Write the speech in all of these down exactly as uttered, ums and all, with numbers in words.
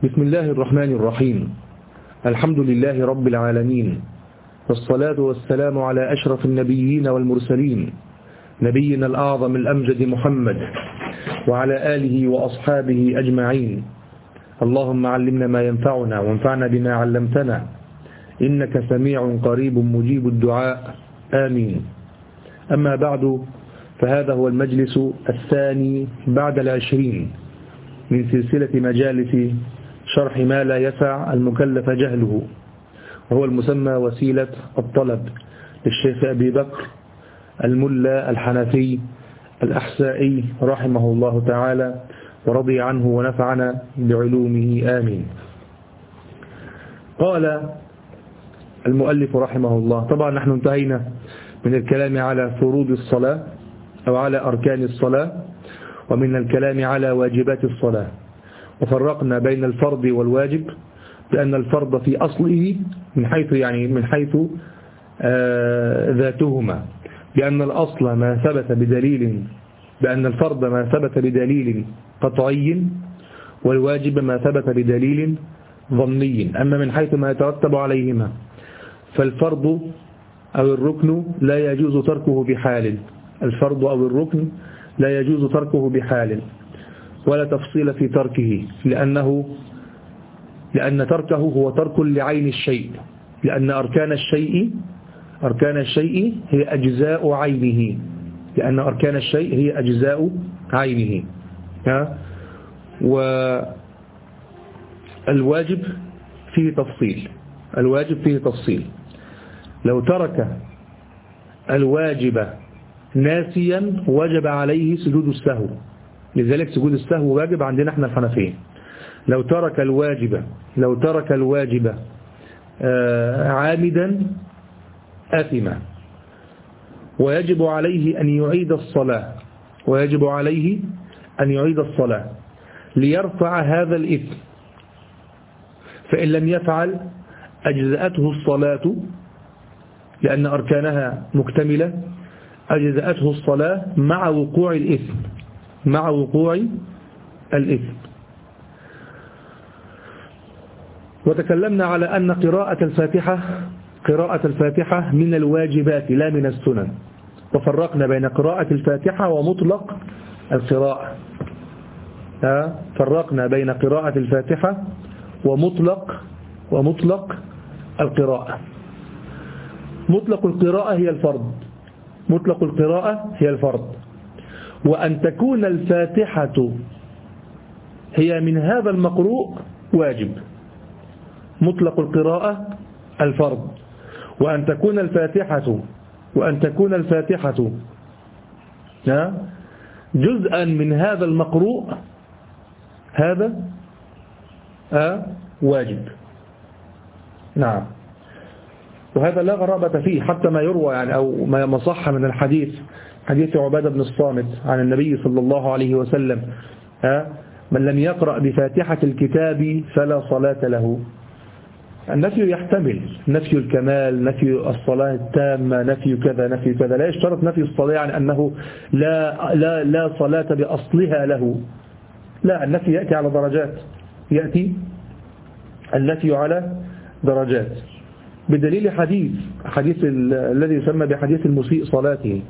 بسم الله الرحمن الرحيم. الحمد لله رب العالمين، والصلاة والسلام على أشرف النبيين والمرسلين، نبينا الأعظم الأمجد محمد وعلى آله وأصحابه أجمعين. اللهم علمنا ما ينفعنا وانفعنا بما علمتنا، إنك سميع قريب مجيب الدعاء، آمين. أما بعد، فهذا هو المجلس الثاني بعد العشرين من سلسلة مجالس شرح ما لا يسع المكلف جهله، وهو المسمى وسيلة الطلب للشيخ أبي بكر الملا الحنفي الأحسائي رحمه الله تعالى ورضي عنه ونفعنا بعلومه، آمين. قال المؤلف رحمه الله، طبعا نحن انتهينا من الكلام على فروض الصلاة أو على أركان الصلاة، ومن الكلام على واجبات الصلاة، وفرقنا بين الفرض والواجب بأن الفرض في أصله من حيث يعني من حيث آه ذاتهما، بأن الأصل ما ثبت بدليل، بأن الفرض ما ثبت بدليل قطعي، والواجب ما ثبت بدليل ظني. أما من حيث ما يترتب عليهما، فالفرض أو الركن لا يجوز تركه بحال، الفرض أو الركن لا يجوز تركه بحال ولا تفصيل في تركه، لأنه لأن تركه هو ترك لعين الشيء، لأن أركان الشيء أركان الشيء هي أجزاء عينه، لأن أركان الشيء هي أجزاء عينه. والواجب فيه تفصيل، الواجب فيه تفصيل. لو ترك الواجب ناسيا وجب عليه سجود السهو، لذلك سجود السهو واجب عندنا احنا الحنفية. لو ترك الواجب لو ترك الواجب عامدا آثم، ويجب عليه أن يعيد الصلاة ويجب عليه أن يعيد الصلاة ليرفع هذا الإثم، فإن لم يفعل أجزأته الصلاة لأن أركانها مكتملة، أجزأته الصلاة مع وقوع الإثم مع وقوع الإثم. وتكلمنا على أن قراءة الفاتحة قراءة الفاتحة من الواجبات لا من السنن، وفرقنا بين قراءة الفاتحة ومطلق القراءة. فرقنا بين قراءة الفاتحة ومطلق ومطلق القراءة. مطلق القراءة هي الفرض مطلق القراءة هي الفرض وأن تكون الفاتحة هي من هذا المقروء واجب. مطلق القراءة الفرض، وأن تكون الفاتحة وأن تكون الفاتحة جزءا من هذا المقروء، هذا واجب. نعم، وهذا لا غرابة فيه، حتى ما يروى يعني أو ما صح من الحديث، حديث عبادة بن الصامت عن النبي صلى الله عليه وسلم: من لم يقرأ بفاتحة الكتاب فلا صلاة له. النفي يحتمل نفي الكمال، نفي الصلاة التامة، نفي كذا نفي كذا، لا يشترط نفي الصلاة يعني أنه لا, لا, لا صلاة بأصلها له، لا، النفي يأتي على درجات، يأتي النفي على درجات بدليل حديث حديث الذي يسمى بحديث المسيء صلاته،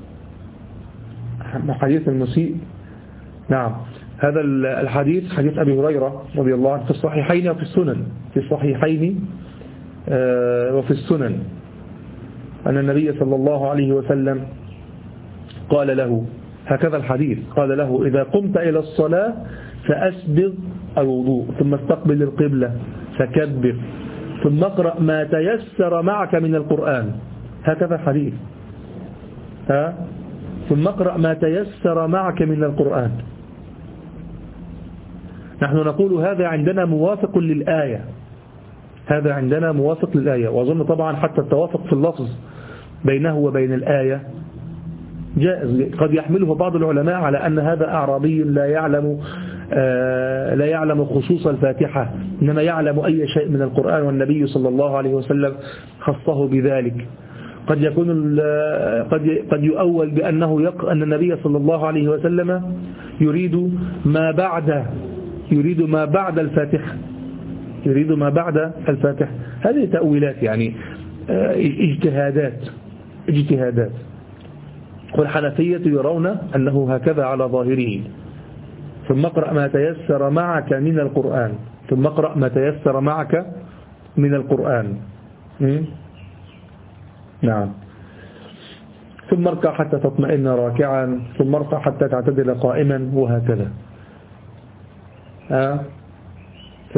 حديث المسيء. نعم، هذا الحديث حديث أبي هريرة رضي الله عنه في الصحيحين وفي السنن في الصحيحين وفي السنن أن النبي صلى الله عليه وسلم قال له هكذا الحديث، قال له: إذا قمت إلى الصلاة فأسبغ الوضوء، ثم استقبل القبلة فكبر، ثم اقرأ ما تيسر معك من القرآن. هكذا الحديث، ها ثم اقرأ ما تيسر معك من القرآن. نحن نقول هذا عندنا موافق للآية، هذا عندنا موافق للآية، وأظن طبعا حتى التوافق في اللفظ بينه وبين الآية جائز. قد يحمله بعض العلماء على أن هذا أعرابي لا يعلم آه لا يعلم خصوص الفاتحة، إنما يعلم أي شيء من القرآن، والنبي صلى الله عليه وسلم خصه بذلك. قد يكون قد قد يؤول بأنه يق أن النبي صلى الله عليه وسلم يريد ما بعد يريد ما بعد الفاتحة، يريد ما بعد الفاتحة. هذه تأويلات يعني اجتهادات اجتهادات والحنفية يرون أنه هكذا على ظاهره. ثم اقرأ ما تيسر معك من القرآن ثم اقرأ ما تيسر معك من القرآن نعم. ثم اركع حتى تطمئن راكعا ثم ارفع حتى تعتدل قائما وهكذا. آه. ف...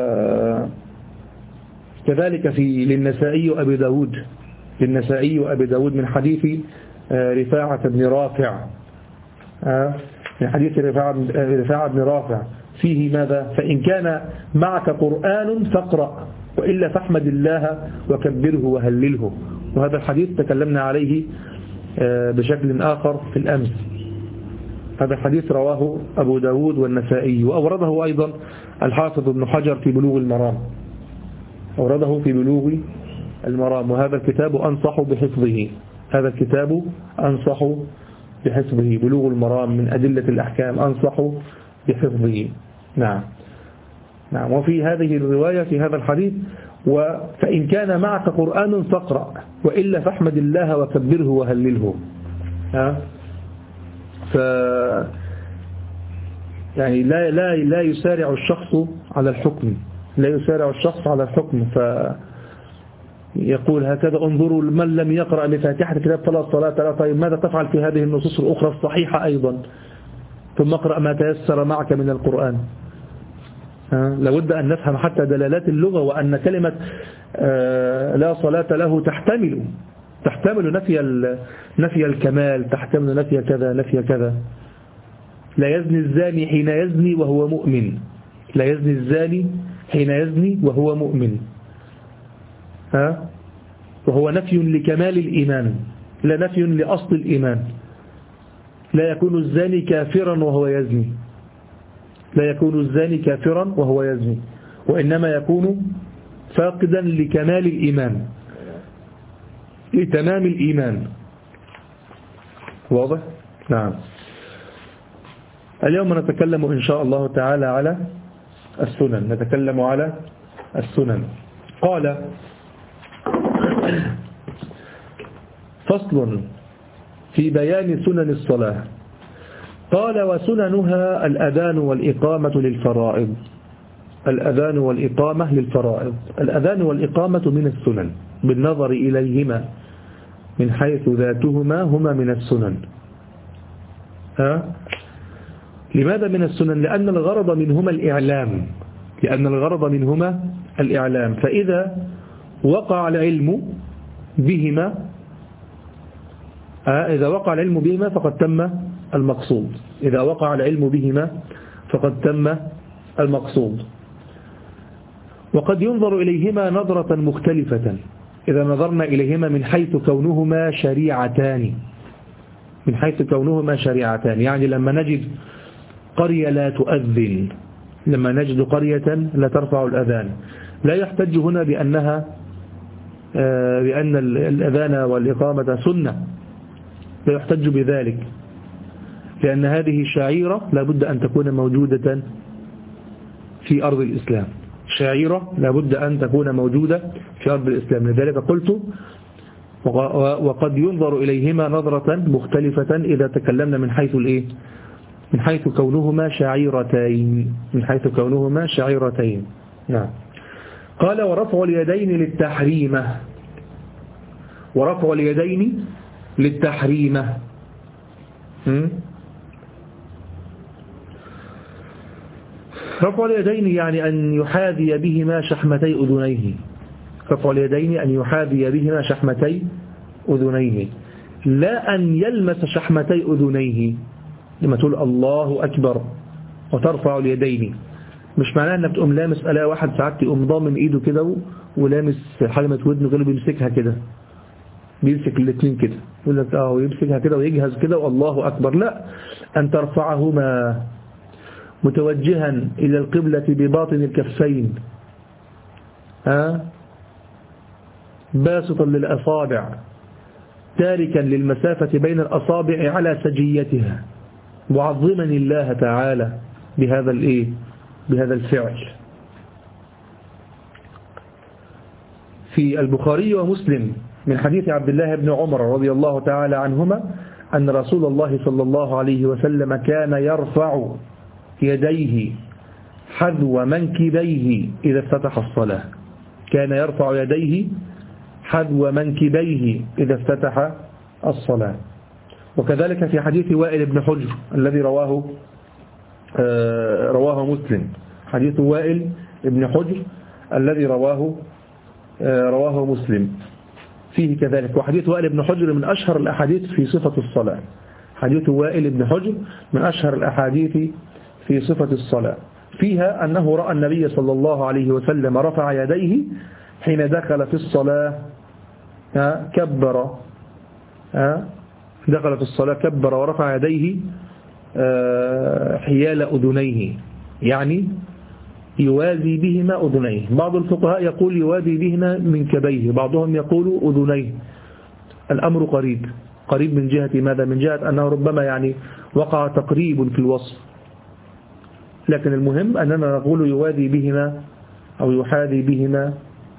كذلك في للنسائي وأبي داود للنسائي وأبي داود من حديث رفاعة بن رافع آه. من حديث رفاعة بن رافع فيه ماذا؟ فإن كان معك قرآن فاقرأ وإلا فاحمد الله وكبره وهلله. وهذا الحديث تكلمنا عليه بشكل آخر في الأمس. هذا الحديث رواه أبو داود والنسائي وأورده أيضا الحافظ ابن حجر في بلوغ المرام أورده في بلوغ المرام. وهذا الكتاب أنصح بحفظه هذا الكتاب أنصح بحفظه بلوغ المرام من أدلة الأحكام أنصح بحفظه. نعم نعم. وفي هذه الرواية في هذا الحديث فإن كان معك قرآن فاقرأ وإلا فاحمد الله وكبره وهلله. ها ف يعني لا لا لا يسارع الشخص على الحكم لا يسارع الشخص على الحكم فيقول هكذا انظروا من لم يقرأ بفاتحة الكتاب فلا صلاة له. طيب ماذا تفعل في هذه النصوص الأخرى الصحيحة أيضا؟ ثم اقرأ ما تيسر معك من القرآن. لابد أن نفهم حتى دلالات اللغة وأن كلمة لا صلاة له تحتمل تحتمل نفي نفي الكمال تحتمل نفي كذا نفي كذا. لا يزني الزاني حين يزني وهو مؤمن لا يزني الزاني حين يزني وهو مؤمن ها وهو نفي لكمال الإيمان لا نفي لأصل الإيمان. لا يكون الزاني كافرا وهو يزني لا يكون الزاني كافرا وهو يزني وإنما يكون فاقدا لكمال الإيمان لتمام الإيمان. واضح؟ نعم. اليوم نتكلم إن شاء الله تعالى على السنن نتكلم على السنن. قال فصل في بيان سنن الصلاة. قال وسننها الأذان والإقامة للفرائض الأذان والإقامة للفرائض. الأذان والإقامة من السنن بالنظر إليهما من حيث ذاتهما هما من السنن. ها؟ لماذا من السنن؟ لأن الغرض منهما الإعلام لأن الغرض منهما الإعلام. فإذا وقع العلم بهما إذا وقع العلم بهما فقد تم المقصود إذا وقع العلم بهما فقد تم المقصود. وقد ينظر إليهما نظرة مختلفة إذا نظرنا إليهما من حيث كونهما شريعتان من حيث كونهما شريعتان. يعني لما نجد قرية لا تؤذن لما نجد قرية لا ترفع الأذان لا يحتج هنا بأنها بأن الأذان والإقامة سنة لا يحتج بذلك لأن هذه شعيرة لابد أن تكون موجودة في أرض الإسلام شعيرة لابد أن تكون موجودة في أرض الإسلام. لذلك قلت وقد ينظر إليهما نظرة مختلفة إذا تكلمنا من حيث الإيه من حيث كونهما شعيرتين من حيث كونهما شعيرتين. نعم. قال ورفع اليدين للتحريمة ورفع اليدين للتحريمة رفع اليدين يعني أن يحاذي بهما شحمتي أذنيه رفع اليدين أن يحاذي بهما شحمتي أذنيه لا أن يلمس شحمتي أذنيه. لما تقول الله أكبر وترفع اليدين مش معناه أنك تقوم لامس ألا واحد ساعات يقوم ضامن إيده كده ولامس حلمة ودنه كده بيمسكها كده بيمسك الاثنين كده يقول لك اه ويمسكها كده ويجهز كده والله أكبر. لا أن ترفعهما متوجها إلى القبلة بباطن الكفين ها باسطا للأصابع تاركا للمسافة بين الأصابع على سجيتها معظما الله تعالى بهذا الايه بهذا الفعل. في البخاري ومسلم من حديث عبد الله بن عمر رضي الله تعالى عنهما أن رسول الله صلى الله عليه وسلم كان يرفع يديه حذو منكبيه إذا افتتح الصلاة. كان يرفع يديه حذو منكبيه إذا افتتح الصلاة. وكذلك في حديث وائل بن حجر الذي رواه آه رواه مسلم. حديث وائل بن حجر الذي رواه آه رواه مسلم فيه كذلك. وحديث وائل بن حجر من أشهر الأحاديث في صفة الصلاة. حديث وائل بن حجر من أشهر الأحاديث في صفة الصلاة، فيها أنه رأى النبي صلى الله عليه وسلم رفع يديه حين دخل في الصلاة كبر دخل في الصلاة كبر ورفع يديه حيال أذنيه، يعني يوازي بهما أذنيه. بعض الفقهاء يقول يوازي بهما منكبيه، بعضهم يقول أذنيه. الأمر قريب قريب من جهة ماذا؟ من جهة أنه ربما يعني وقع تقريب في الوصف، لكن المهم أننا نقول يوازي بهما أو يحاذي بهما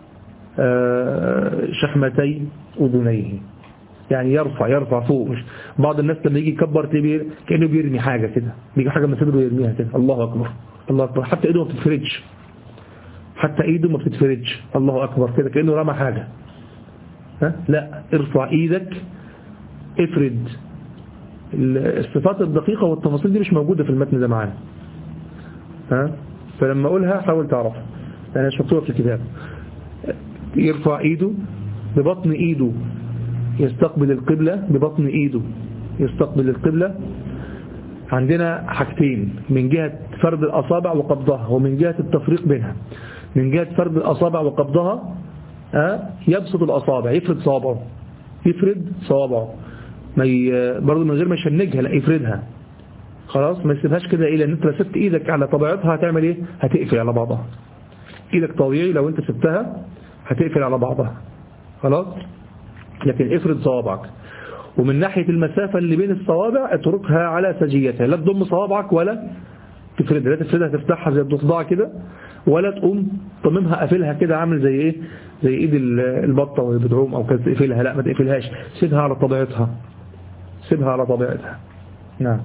شحمتي أذنيه، يعني يرفع يرفع فوق. مش بعض الناس لما يجي يكبر كأنه بيرمي حاجة كده، بيجي حاجة من صدره يرميها كده، الله أكبر الله أكبر، حتى إيده ما بتتفرجش حتى إيده ما بتتفرجش الله أكبر كده كأنه رمى حاجة. ها؟ لا، ارفع إيدك، افرد. الصفات الدقيقة والتفاصيل دي مش موجودة في المتن ده معانا، ها؟ فلما أقولها حاول تعرفها لأنها مش مكتوبة في الكتاب. يرفع إيده ببطن إيده يستقبل القبلة، ببطن إيده يستقبل القبلة. عندنا حاجتين، من جهة فرد الأصابع وقبضها ومن جهة التفريق بينها. من جهة فرد الأصابع وقبضها يبسط الأصابع، يفرد صوابعه يفرد صوابعه ما ي... برضه من غير ما يشنجها، لا يفردها خلاص، ما يسيبهاش كده إيه، لأن انت لو سبت إيدك على طبيعتها هتعمل إيه؟ هتقفل على بعضها. إيدك طبيعي لو انت سبتها هتقفل على بعضها خلاص، لكن افرد صوابعك. ومن ناحية المسافة اللي بين الصوابع اتركها على سجيتها، لا تضم صوابعك ولا تفردها، لا تفردها تفتحها زي الضفدعة كده، ولا تقوم تضممها قافلها كده عامل زي ايه، زي ايد البطة وهي بتعوم او كده تقفلها، لا ما تقفلهاش، سيبها على طبيعتها سيبها على طبيعتها. نعم.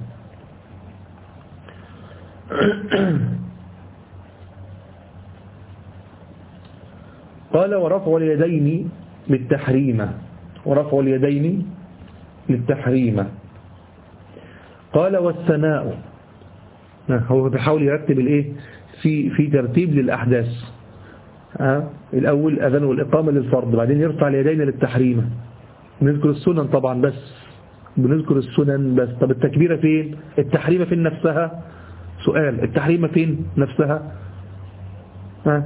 قال ورفع اليدين للتحريم، ورفع اليدين للتحريم. قال والثناء، هو بيحاول يرتب الايه في في ترتيب للاحداث. ها الاول الاذان والاقامه للفرض، بعدين يرفع اليدين للتحريم. بنذكر السنن طبعا، بس بنذكر السنن بس. طب التكبيره فين؟ التحريمه فين نفسها؟ سؤال، التحريمه فين نفسها؟ ها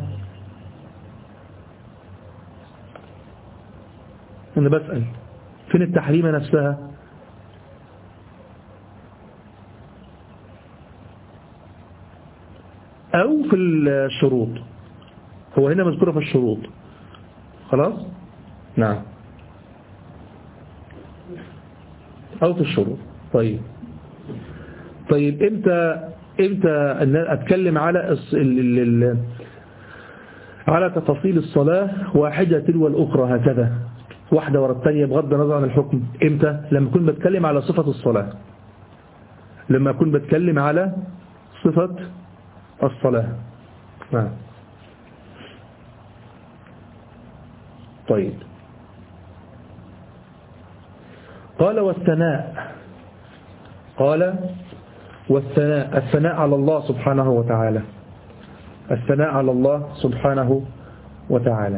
أنا بسأل، فين التحريمة نفسها؟ أو في الشروط؟ هو هنا مذكورة في الشروط خلاص؟ نعم، أو في الشروط. طيب طيب إمتى إمتى أن أتكلم على ال ال ال على تفاصيل الصلاة واحدة تلو الأخرى هكذا، واحدة ورا الثانية بغض النظر عن الحكم؟ امتى؟ لما أكون بتكلم على صفة الصلاة، لما أكون بتكلم على صفة الصلاة. نعم. طيب قال والثناء، قال والثناء، الثناء على الله سبحانه وتعالى، الثناء على الله سبحانه وتعالى.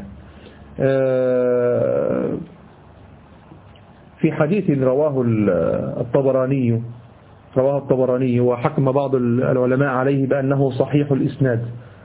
في حديث رواه الطبراني رواه الطبراني وحكم بعض العلماء عليه بأنه صحيح الإسناد،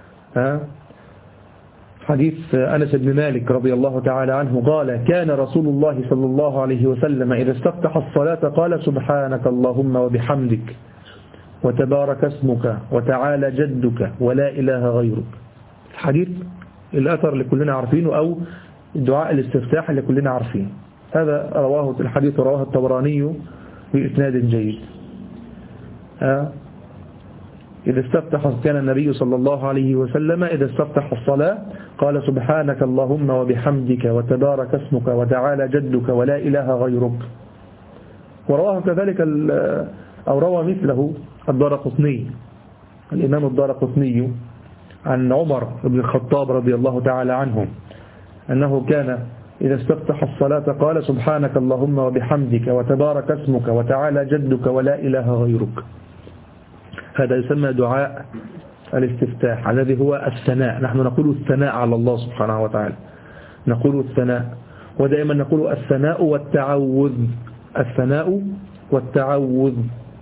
حديث أنس بن مالك رضي الله تعالى عنه قال كان رسول الله صلى الله عليه وسلم إذا استفتح الصلاة قال سبحانك اللهم وبحمدك وتبارك اسمك وتعالى جدك ولا إله غيرك. الحديث الأثر اللي كلنا عارفينه، أو الدعاء الاستفتاح اللي كلنا عارفينه، هذا رواه الحديث رواه الطبراني بإسناد جيد. إذا استفتح كان النبي صلى الله عليه وسلم إذا استفتح الصلاة قال سبحانك اللهم وبحمدك وتبارك اسمك وتعالى جدك ولا إله غيرك. ورواه كذلك أو روى مثله الدارقطني الإمام الدارقطني عن عمر بن الخطاب رضي الله تعالى عنه أنه كان إذا استفتح الصلاة قال سبحانك اللهم وبحمدك وتبارك اسمك وتعالى جدك ولا إله غيرك. هذا يسمى دعاء الاستفتاح الذي هو الثناء. نحن نقول الثناء على الله سبحانه وتعالى، نقول الثناء، ودائما نقول الثناء والتعوذ، الثناء والتعوذ.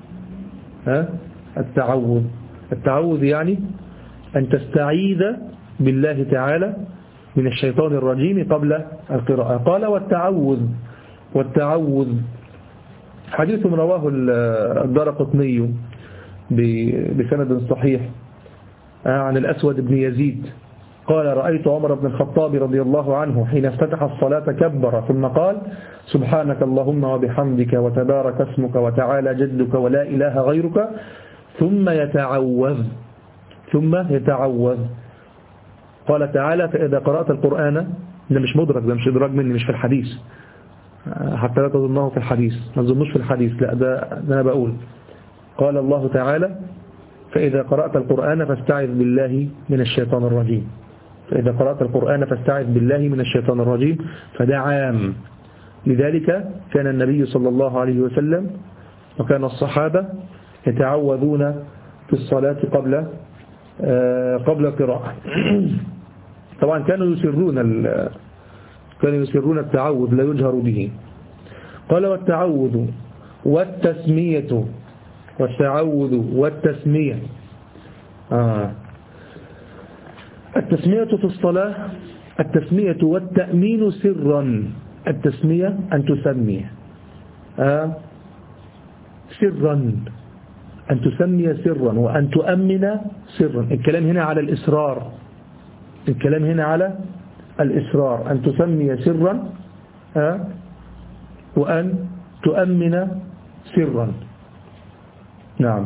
ها؟ التعوذ التعوذ يعني أن تستعيذ بالله تعالى من الشيطان الرجيم قبل القراءة. قال والتعوذ والتعوذ حديث رواه الدارقطني بسند صحيح عن الأسود بن يزيد قال رأيت عمر بن الخطاب رضي الله عنه حين افتتح الصلاة كبر ثم قال سبحانك اللهم وبحمدك وتبارك اسمك وتعالى جدك ولا إله غيرك ثم يتعوذ ثم يتعوذ. قال تعالى فإذا قرأت القرآن، ده مش مدرك، ده مش إدراج مني، مش في الحديث حتى لا تظنه في الحديث، ما تظنوش في الحديث، لا ده, ده أنا بقول. قال الله تعالى فإذا قرأت القرآن فاستعذ بالله من الشيطان الرجيم، فإذا قرأت القرآن فاستعذ بالله من الشيطان الرجيم، فده عام. لذلك كان النبي صلى الله عليه وسلم وكان الصحابة يتعوذون في الصلاة قبل قبل القراءة. طبعا كانوا يسرون كانوا يسرون التعوذ لا يجهر به. قال والتعوذ والتسمية والتعوذ والتسمية آه. التسمية في الصلاة التسمية والتأمين سرا. التسمية أن تسمي آه. سرا، أن تسمي سرا وأن تؤمن سرا. الكلام هنا على الإسرار، الكلام هنا على الإسرار، أن تسمي سرا آه. وأن تؤمن سرا. نعم.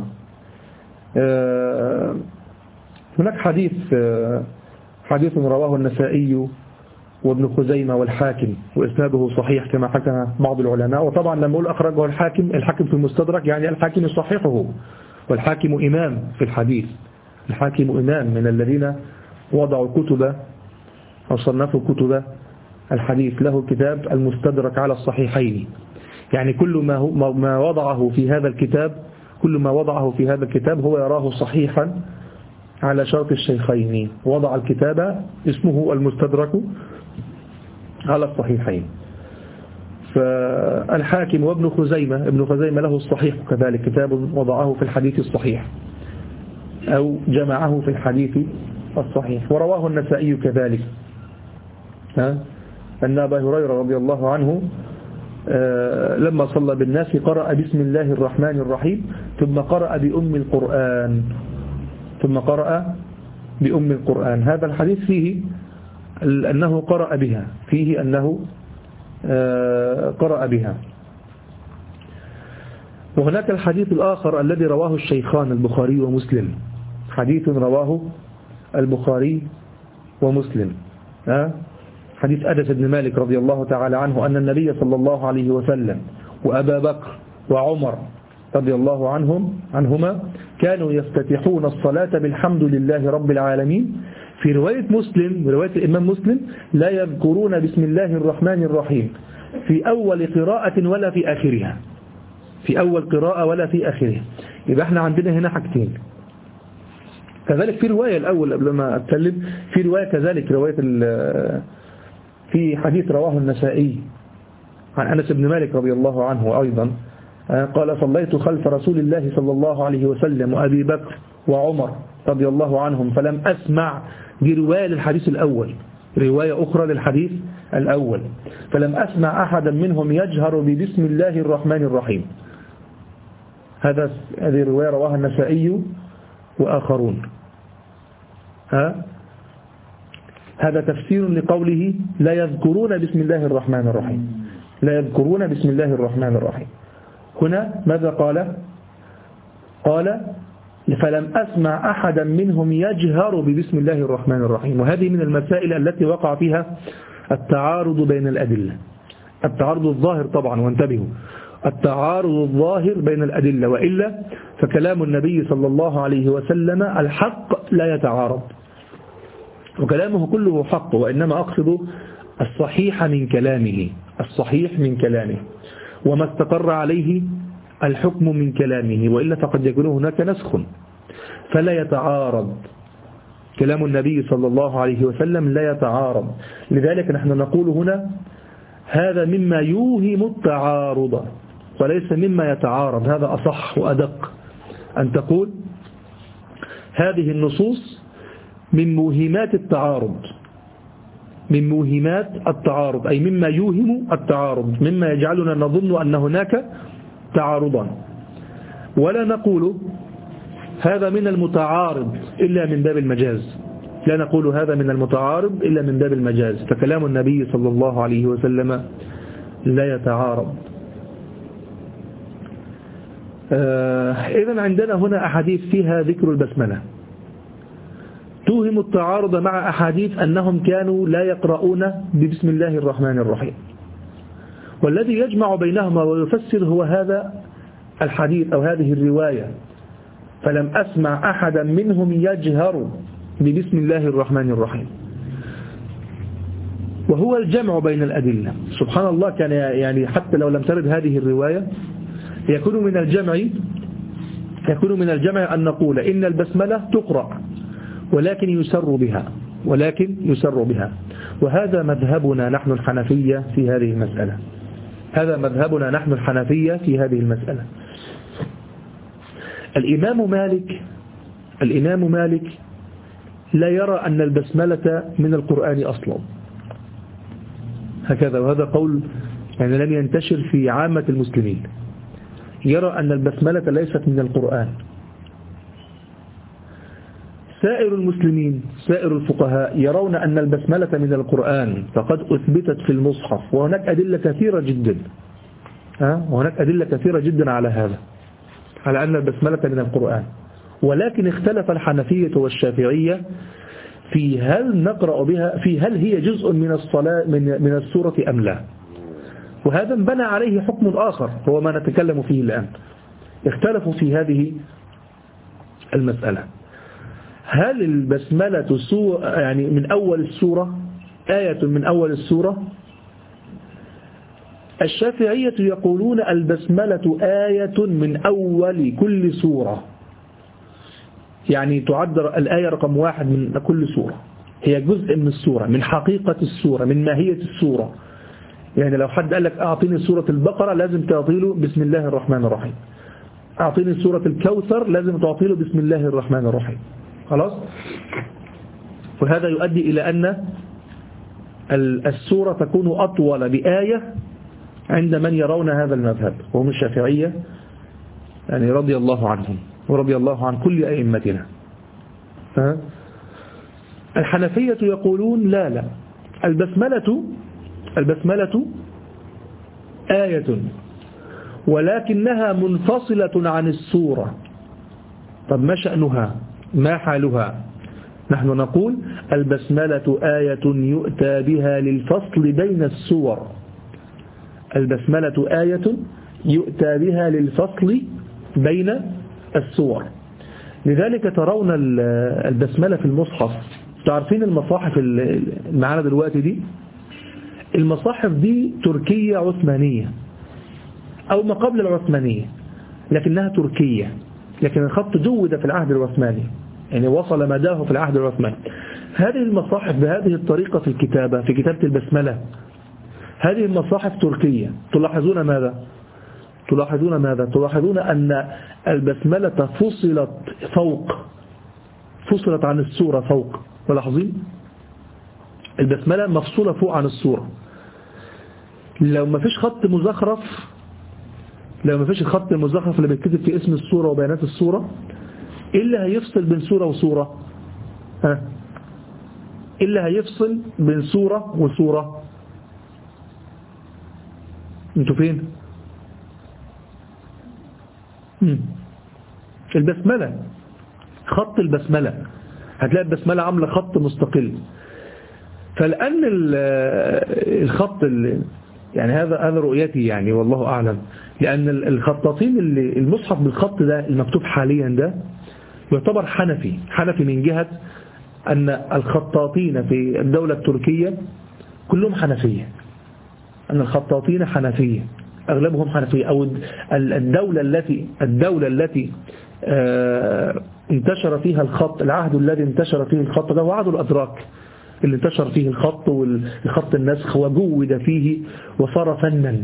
آه هناك حديث آه حديث رواه النسائي وابن خزيمة والحاكم وإسناده صحيح كما حكى بعض العلماء. وطبعا لما أقول أخرجه الحاكم، الحاكم في المستدرك يعني الحاكم يصححه، والحاكم إمام في الحديث، الحاكم إمام من الذين وضعوا كتب أو صنفوا كتب الحديث، له كتاب المستدرك على الصحيحين. يعني كل ما هو ما وضعه في هذا الكتاب كل ما وضعه في هذا الكتاب هو يراه صحيحا على شرط الشيخين. وضع الكتاب اسمه المستدرك على الصحيحين. فالحاكم وابن خزيمة ابن خزيمة له الصحيح كذلك، كتاب وضعه في الحديث الصحيح أو جمعه في الحديث الصحيح. ورواه النسائي كذلك أن أبا هريرة رضي الله عنه لما صلى بالناس قرأ بسم الله الرحمن الرحيم ثم قرأ بأم القرآن ثم قرأ بأم القرآن. هذا الحديث فيه أنه قرأ بها، فيه أنه قرأ بها. وهناك الحديث الآخر الذي رواه الشيخان البخاري ومسلم، حديث رواه البخاري ومسلم حديث أنس بن مالك رضي الله تعالى عنه أن النبي صلى الله عليه وسلم وأبا بكر وعمر رضي الله عنهم عنهما كانوا يفتتحون الصلاة بالحمد لله رب العالمين. في رواية مسلم، رواية الإمام مسلم، لا يذكرون بسم الله الرحمن الرحيم في أول قراءة ولا في آخرها، في أول قراءة ولا في آخرها. يبقى احنا عندنا هنا حاجتين. كذلك في رواية الأول قبل ما أتكلم، في رواية كذلك رواية في حديث رواه النسائي عن أنس بن مالك رضي الله عنه أيضا قال صليت خلف رسول الله صلى الله عليه وسلم وأبي بكر وعمر رضي الله عنهم فلم أسمع، دي رواية للحديث الأول، رواية أخرى للحديث الأول، فلم أسمع أحدا منهم يجهر ببسم الله الرحمن الرحيم. هذا هذه رواية رواها النسائي وآخرون. ها هذا تفسير لقوله لا يذكرون بسم الله الرحمن الرحيم، لا يذكرون بسم الله الرحمن الرحيم. هنا ماذا قال؟ قال فلم أسمع أحدا منهم يجهر ببسم الله الرحمن الرحيم. وهذه من المسائل التي وقع فيها التعارض بين الأدلة، التعارض الظاهر طبعا، وانتبهوا، التعارض الظاهر بين الأدلة، وإلا فكلام النبي صلى الله عليه وسلم الحق لا يتعارض، وكلامه كله حق، وإنما أقصد الصحيح من كلامه، الصحيح من كلامه، وما استقر عليه الحكم من كلامه، وإلا فقد يكون هناك نسخ فلا يتعارض. كلام النبي صلى الله عليه وسلم لا يتعارض. لذلك نحن نقول هنا هذا مما يوهم التعارض وليس مما يتعارض. هذا أصح وأدق أن تقول هذه النصوص من موهمات التعارض، من موهمات التعارض، أي مما يوهم التعارض، مما يجعلنا نظن أن هناك تعارضا، ولا نقول هذا من المتعارض إلا من باب المجاز، لا نقول هذا من المتعارض إلا من باب المجاز. فكلام النبي صلى الله عليه وسلم لا يتعارض. آه إذن عندنا هنا أحاديث فيها ذكر البسملة توهم التعارض مع أحاديث أنهم كانوا لا يقرؤون ببسم الله الرحمن الرحيم، والذي يجمع بينهما ويفسر هو هذا الحديث أو هذه الرواية، فلم أسمع أحدا منهم يجهر ببسم الله الرحمن الرحيم، وهو الجمع بين الأدلة. سبحان الله، كان يعني حتى لو لم ترد هذه الرواية يكون من الجمع يكون من الجمع أن نقول إن البسملة تقرأ ولكن يسر بها ولكن يسر بها وهذا مذهبنا نحن الحنفية في هذه المسألة. هذا مذهبنا نحن الحنفية في هذه المسألة. الإمام مالك الإمام مالك لا يرى أن البسملة من القرآن أصلا، هكذا، وهذا قول يعني لم ينتشر في عامة المسلمين، يرى أن البسملة ليست من القرآن. سائر المسلمين سائر الفقهاء يرون أن البسملة من القرآن، فقد أثبتت في المصحف، وهناك أدلة كثيرة جدا ها وهناك أدلة كثيرة جدا على هذا، على أن البسملة من القرآن. ولكن اختلف الحنفية والشافعية في هل نقرأ بها، في هل هي جزء من الصلاة من من السورة أم لا، وهذا انبنى عليه حكم آخر هو ما نتكلم فيه الآن. اختلفوا في هذه المسألة، هل البسملة سورة يعني من أول السورة، آية من أول السورة؟ الشافعية يقولون البسملة آية من أول كل سورة، يعني تعد الآية رقم واحد من كل سورة، هي جزء من السورة، من حقيقة السورة، من ماهية السورة. يعني لو حد قال لك أعطيني سورة البقرة لازم تعطيله بسم الله الرحمن الرحيم، أعطيني سورة الكوثر لازم تعطيله بسم الله الرحمن الرحيم، خلاص. وهذا يؤدي إلى أن السورة تكون أطول بآية عند من يرون هذا المذهب وهم الشافعية، يعني رضي الله عنهم ورضي الله عن كل أئمتنا. الحنفية يقولون لا لا البسملة البسملة آية ولكنها منفصلة عن السورة. طب ما شأنها؟ ما حالها؟ نحن نقول البسملة آية يؤتى بها للفصل بين السور، البسملة آية يؤتى بها للفصل بين السور. لذلك ترون البسملة في المصحف، تعرفين المصاحف المعانا دلوقتي دي، المصاحف دي تركية عثمانية أو ما قبل العثمانية، لكنها تركية، لكن الخط جود في العهد العثماني، يعني وصل مداه في العهد العثماني. هذه المصاحف بهذه الطريقة في الكتابة، في كتابة البسملة، هذه المصاحف تركية. تلاحظون ماذا؟ تلاحظون ماذا؟ تلاحظون أن البسملة فصلت فوق، فصلت عن السورة فوق، ملاحظين؟ البسملة مفصولة فوق عن السورة. لو ما فيش خط مزخرف، لو ما فيش الخط المزخرف اللي بيتكتب في اسم السورة وبيانات السورة، إيه اللي هيفصل بين سورة وسورة؟ ها؟ إيه اللي هيفصل بين سورة وسورة؟ انتوا فين؟ مم. البسملة خط البسملة، هتلاقي البسملة عاملة خط مستقل. فالآن الخط يعني هذا هذا رؤيتي يعني والله أعلم، لأن الخطاطين اللي المصحف بالخط ده المكتوب حاليا ده يعتبر حنفي حنفي من جهة أن الخطاطين في الدولة التركية كلهم حنفية، أن الخطاطين حنفية أغلبهم حنفية، أو الدولة التي الدولة التي انتشر فيها الخط، العهد الذي انتشر فيه الخط ده هو عهد الأتراك اللي انتشر فيه الخط والخط النسخ وجود فيه وصار فنا.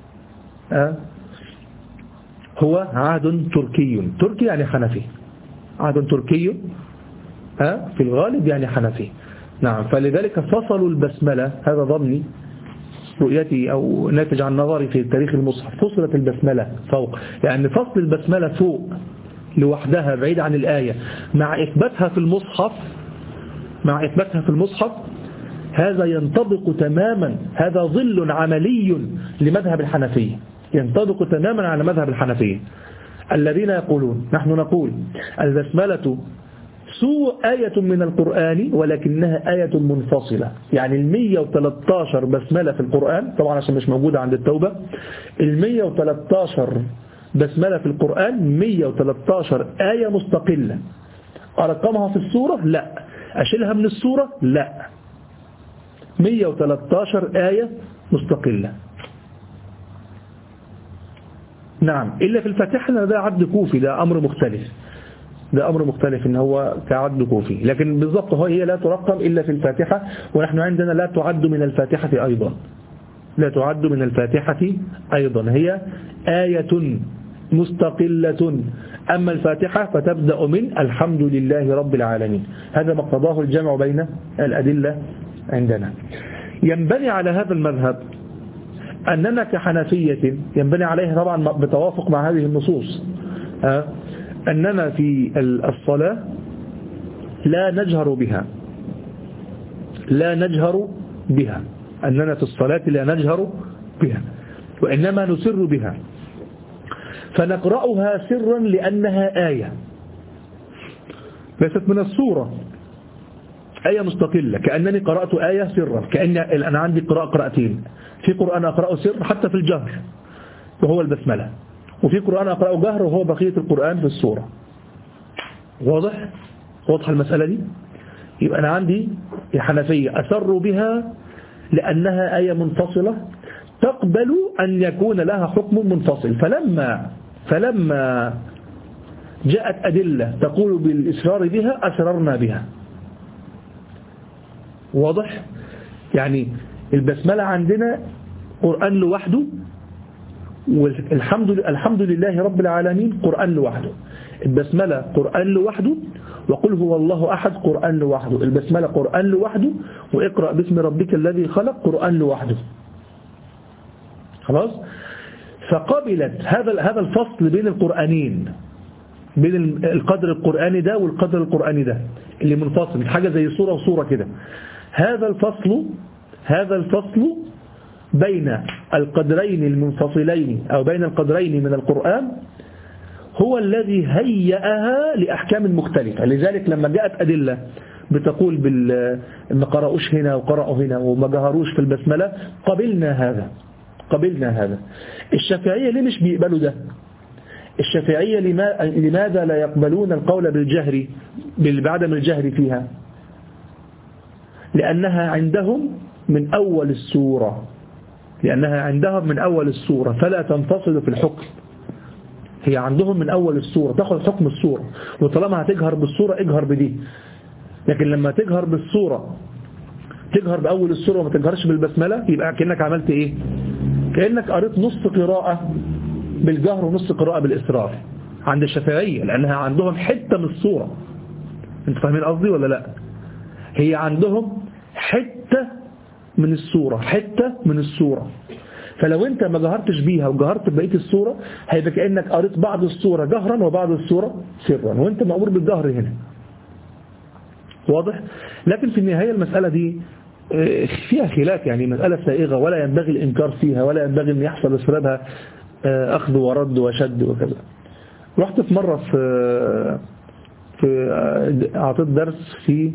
هو عهد تركي، تركي يعني حنفي، عهد تركي في الغالب يعني حنفي. نعم، فلذلك فصلوا البسملة، هذا ظني رؤيتي أو ناتج عن نظري في تاريخ المصحف، فصلت البسملة فوق، لأن يعني فصل البسملة فوق لوحدها بعيد عن الآية مع إثباتها في المصحف مع إثباتها في المصحف هذا ينطبق تماما، هذا ظل عملي لمذهب الحنفية، ينطبق تماما على مذهب الحنفية الذين يقولون، نحن نقول البسملة سوء آية من القرآن ولكنها آية منفصلة. يعني المية وتلتاشر بسملة في القرآن، طبعا عشان مش موجودة عند التوبة، المية وتلتاشر بسملة في القرآن مية وتلتاشر آية مستقلة. أرقمها في السورة؟ لا. أشيلها من السورة؟ لا. مية وتلتاشر آية مستقلة. نعم، إلا في الفاتحة ده عد كوفي، ده أمر مختلف، ده أمر مختلف إن هو كعد كوفي، لكن بالضبط هو هي لا ترقم إلا في الفاتحة، ونحن عندنا لا تعد من الفاتحة أيضا، لا تعد من الفاتحة أيضا، هي آية مستقلة. أما الفاتحة فتبدأ من الحمد لله رب العالمين. هذا ما اقتضاه الجمع بين الأدلة عندنا. ينبني على هذا المذهب أننا كحنفية ينبني عليه طبعا بتوافق مع هذه النصوص أننا في الصلاة لا نجهر بها لا نجهر بها أننا في الصلاة لا نجهر بها وإنما نسر بها، فنقرأها سرا لأنها آية ليست من السورة، آية مستقلة، كأنني قرأت آية سرا، كأن أنا عندي قراءة قراءتين، في قرآن أقرأه سر حتى في الجهر وهو البسملة، وفي قرآن أقرأه جهر وهو بقية القرآن في السورة. واضح؟ واضح المسألة دي؟ يبقى أنا عندي الحنفية أسر بها لأنها آية منفصلة تقبل أن يكون لها حكم منفصل، فلما فلما جاءت أدلة تقول بالإسرار بها أسررنا بها. واضح؟ يعني البسملة عندنا قرآن لوحده، والحمد الحمد لله رب العالمين قرآن لوحده، البسملة قرآن لوحده، وقل هو الله أحد قرآن لوحده، البسملة قرآن لوحده، وإقرأ باسم ربك الذي خلق قرآن لوحده. خلاص؟ فقبلت هذا هذا الفصل بين القرآنين، بين القدر القرآني ده والقدر القرآني ده اللي منفصل، حاجة زي صورة وصورة كده. هذا الفصل هذا الفصل بين القدرين المنفصلين أو بين القدرين من القرآن هو الذي هيئها لأحكام مختلفة. لذلك لما جاءت أدلة بتقول بال ما قرأوش هنا وقرأوا هنا وما جهروش في البسملة، قبلنا هذا قبلنا هذا. الشافعية ليه مش بيقبلوا ده؟ الشافعية لماذا لا يقبلون القول بالجهر بعدم الجهر فيها؟ لأنها عندهم من أول السورة لأنها عندهم من أول السورة فلا تنفصل في الحكم. هي عندهم من أول السورة تأخذ حكم السورة، وطالما هتجهر بالسورة اجهر بدي. لكن لما تجهر بالسورة تجهر بأول السورة وما تجهرش بالبسملة، يبقى كأنك عملت إيه؟ كأنك قريت نص قراءة بالجهر ونص قراءة بالإسرار عند الشافعية، لأنها عندهم حتة من السورة. انت فاهمين قصدي ولا لا؟ هي عندهم حتة من السورة حتة من السورة فلو انت ما جهرتش بيها وجهرت ببقية السورة هيبقى كأنك قريت بعض السورة جهرا وبعض السورة سرا، وانت مأمور بالجهر هنا. واضح؟ لكن في النهاية المسألة دي فيها خلاف، يعني مسألة سائغة ولا ينبغي الإنكار فيها ولا ينبغي أن يحصل بسببها أخذ ورد وشد وكذا. رحت في مرة في في أعطيت درس في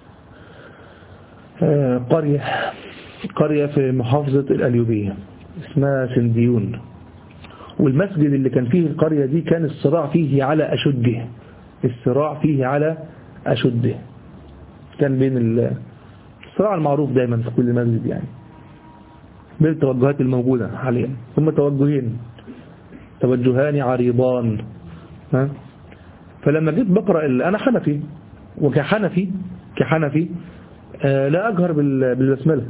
قرية قرية في محافظة الأليوبية اسمها سنديون، والمسجد اللي كان فيه القرية دي كان الصراع فيه على أشده الصراع فيه على أشده كان بين الصراع المعروف دايما في كل مسجد يعني بين التوجهات الموجودة حاليا. هم توجهين توجهان عريضان ها؟ فلما جيت بقرأ أنا حنفي وكحنفي كحنفي آه لا أجهر بالبسملة،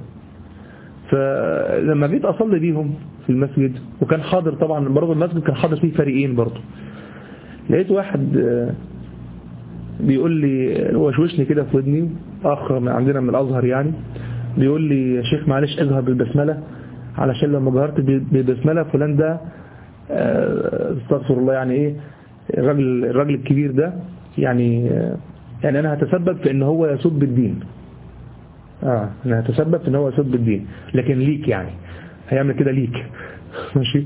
فلما جيت أصلي بيهم في المسجد وكان حاضر طبعا برضه المسجد كان حاضر فيه فريقين برضه، لقيت واحد آه بيقول لي وشوشني كده في ودني أخ من عندنا من الأزهر يعني بيقول لي يا شيخ معلش أجهر بالبسملة علشان لما جهرت بالبسملة فلان ده استغفر الله يعني ايه الراجل الراجل الكبير ده يعني يعني انا هتسبب في ان هو يسب الدين اه انا هتسبب في ان هو يسب الدين لكن ليك يعني هيعمل كده ليك ماشي.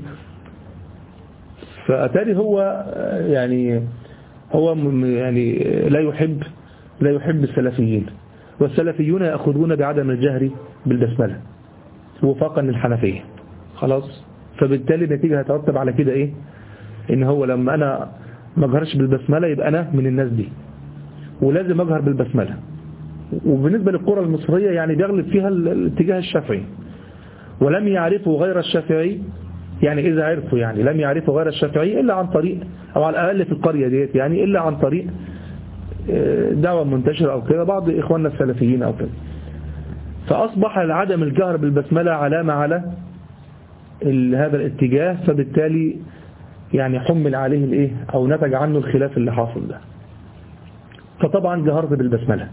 فاتاري هو يعني هو يعني لا يحب لا يحب السلفيين، والسلفيون يأخذون بعدم الجهر بالبسملة وفاقا للحنفية خلاص. فبالتالي النتيجة هترتب على كده ايه ان هو لما انا ما اجهرش بالبسملة يبقى انا من الناس دي ولازم اجهر بالبسملة. وبالنسبة للقرى المصرية يعني بيغلب فيها الاتجاه الشافعي، ولم يعرفوا غير الشافعي يعني اذا عرفوا يعني لم يعرفوا غير الشافعي الا عن طريق او على الاقل في القرية ديت يعني الا عن طريق دعوة منتشرة او كده بعض اخواننا السلفيين او كده. فاصبح عدم الجهر بالبسملة علامة على هذا الاتجاه، فبالتالي يعني حمل عليه الايه او نتج عنه الخلاف اللي حاصل ده. فطبعا جهرت بالبسملة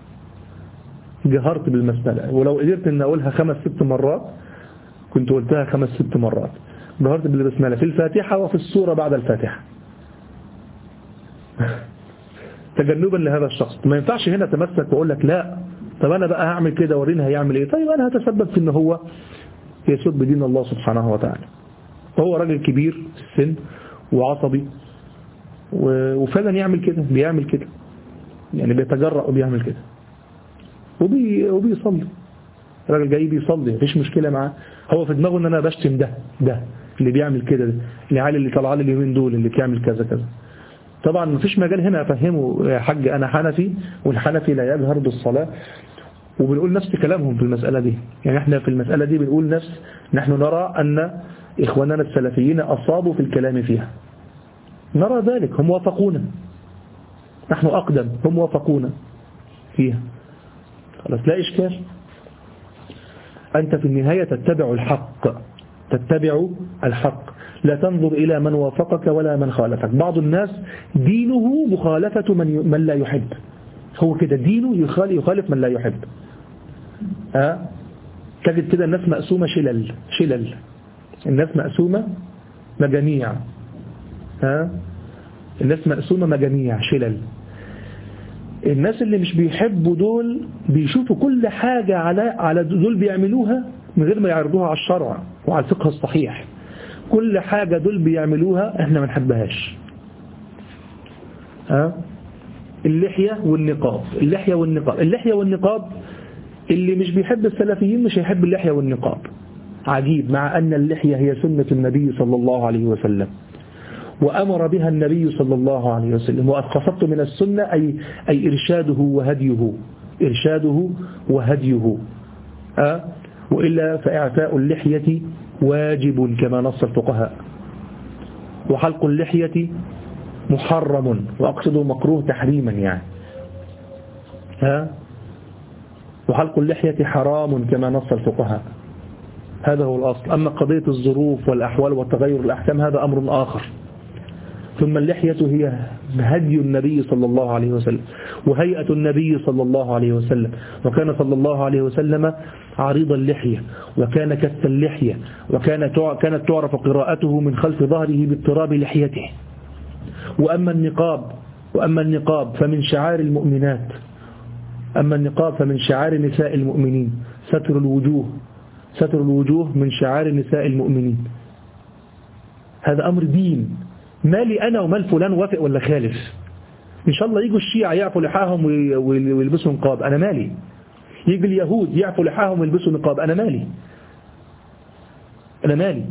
جهرت بالبسملة ولو قدرت ان اقولها خمس ست مرات كنت قلتها خمس ست مرات. جهرت بالبسملة في الفاتحة وفي السورة بعد الفاتحة تجنبا لهذا الشخص. ما ينفعش هنا تمسك واقول لك لا طب انا بقى هعمل كده ورينا هيعمل ايه. طيب انا هتسبب في ان هو يسب دين الله سبحانه وتعالى. وهو راجل كبير في السن وعصبي وفعلا يعمل كده بيعمل كده يعني بيتجرأ وبيعمل كده وبي وبيصلي. راجل جاي بيصلي مفيش مشكلة معاه، هو في دماغه ان انا بشتم ده ده اللي بيعمل كده العيال اللي طالعه لي اليومين دول اللي بيعمل كذا كذا. طبعا مفيش مجال هنا افهمه يا حاج انا حنفي والحنفي لا يجهر بالصلاة، وبنقول نفس كلامهم في المسألة دي. يعني احنا في المسألة دي بنقول نفس نحن نرى أن إخواننا السلفيين أصابوا في الكلام فيها، نرى ذلك هم وافقونا، نحن أقدم هم وافقونا فيها خلاص لا إشكال. أنت في النهاية تتبع الحق تتبع الحق لا تنظر إلى من وافقك ولا من خالفك. بعض الناس دينه مخالفة من, من لا يحب، هو كده دينه يخالف من لا يحب. أه؟ تجد كده الناس مقسومة شلل شلل الناس مقسومة مجاميع أه؟ الناس مقسومة مجاميع شلل. الناس اللي مش بيحبوا دول بيشوفوا كل حاجة على على دول بيعملوها من غير ما يعرضوها على الشرع وعلى الفقه الصحيح. كل حاجة دول بيعملوها احنا ما نحبهاش. أه؟ اللحية والنقاب اللحية والنقاب اللحية والنقاب اللي مش بيحب السلفيين مش هيحب اللحية والنقاب. عجيب، مع أن اللحية هي سنة النبي صلى الله عليه وسلم وأمر بها النبي صلى الله عليه وسلم، وقصدت من السنة أي, أي إرشاده وهديه إرشاده وهديه أه؟ وإلا فإعفاء اللحية واجب كما نص الفقهاء، وحلق اللحية محرم وأقصد مكروه تحريما يعني ها وحلق اللحية حرام كما نص الفقهاء. هذا هو الأصل. أما قضية الظروف والأحوال وتغير الأحكام هذا أمر آخر. ثم اللحية هي هدي النبي صلى الله عليه وسلم وهيئة النبي صلى الله عليه وسلم، وكان صلى الله عليه وسلم عريض اللحية وكان كث اللحية وكان كانت تعرف قراءته من خلف ظهره باضطراب لحيته. وأما النقاب وأما النقاب فمن شعار المؤمنات أما النقاب فمن شعار نساء المؤمنين. ستر الوجوه ستر الوجوه من شعار نساء المؤمنين. هذا أمر دين، ما لي أنا وما فلان وافق ولا خالف. إن شاء الله يجوا الشيعة يعفوا لحاهم ويلبسوا نقاب، أنا مالي. يجي اليهود يعفوا لحاهم ويلبسوا نقاب، أنا مالي أنا مالي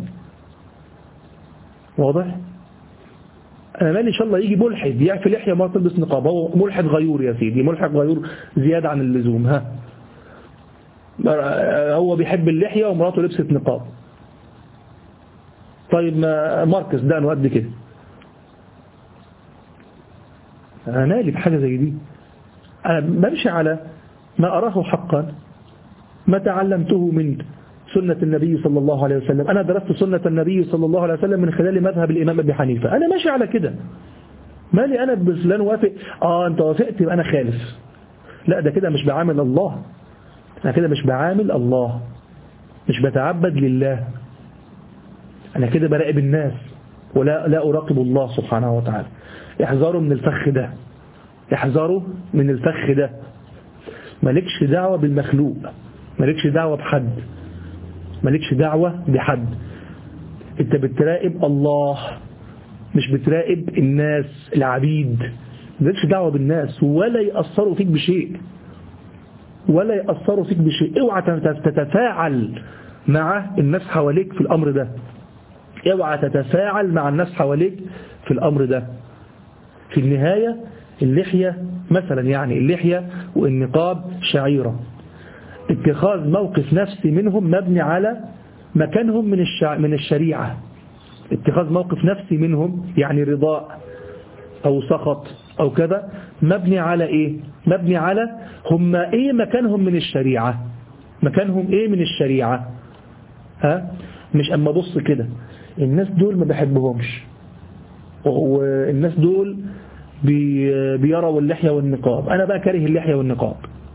واضح؟ أنا مالي. إن شاء الله يجي ملحد يعفي لحية ما تلبس نقاب، هو ملحد غيور يا سيدي، ملحد غيور زيادة عن اللزوم. ها هو بيحب اللحية ومراته لبست نقاب. طيب ما ماركس ده أنا قد كده، أنا مالي بحاجة زي دي. أنا بمشي على ما أراه حقا، ما تعلمته من سنة النبي صلى الله عليه وسلم. أنا درست سنة النبي صلى الله عليه وسلم من خلال مذهب الإمام أبي حنيفة، أنا ماشي على كده. مالي أنا بفلان وافق، آه أنت وافقت يبقى أنا خالف. لا ده كده مش بعامل الله، أنا كده مش بعامل الله، مش بتعبد لله، أنا كده براقب الناس ولا لا أراقب الله سبحانه وتعالى. احذروا من الفخ ده، احذروا من الفخ ده. مالكش دعوة بالمخلوق، مالكش دعوة بحد، مالكش دعوة بحد. انت بتراقب الله، مش بتراقب الناس العبيد. مالكش دعوة بالناس ولا يأثروا فيك بشيء، ولا يأثروا فيك بشيء. اوعى تتفاعل مع الناس حواليك في الأمر ده، اوعى تتفاعل مع الناس حواليك في الأمر ده. في النهاية اللحية مثلا، يعني اللحية والنقاب شعيرة. اتخاذ موقف نفسي منهم مبني على مكانهم من الشع... من الشريعة. اتخاذ موقف نفسي منهم يعني رضاء أو سخط أو كذا، مبني على إيه؟ مبني على هم إيه مكانهم من الشريعة، مكانهم إيه من الشريعة. ها؟ مش أما بص كده الناس دول ما بحبهمش، والناس دول بي... بيروا اللحية والنقاب، أنا بقى كاره اللحية والنقاب.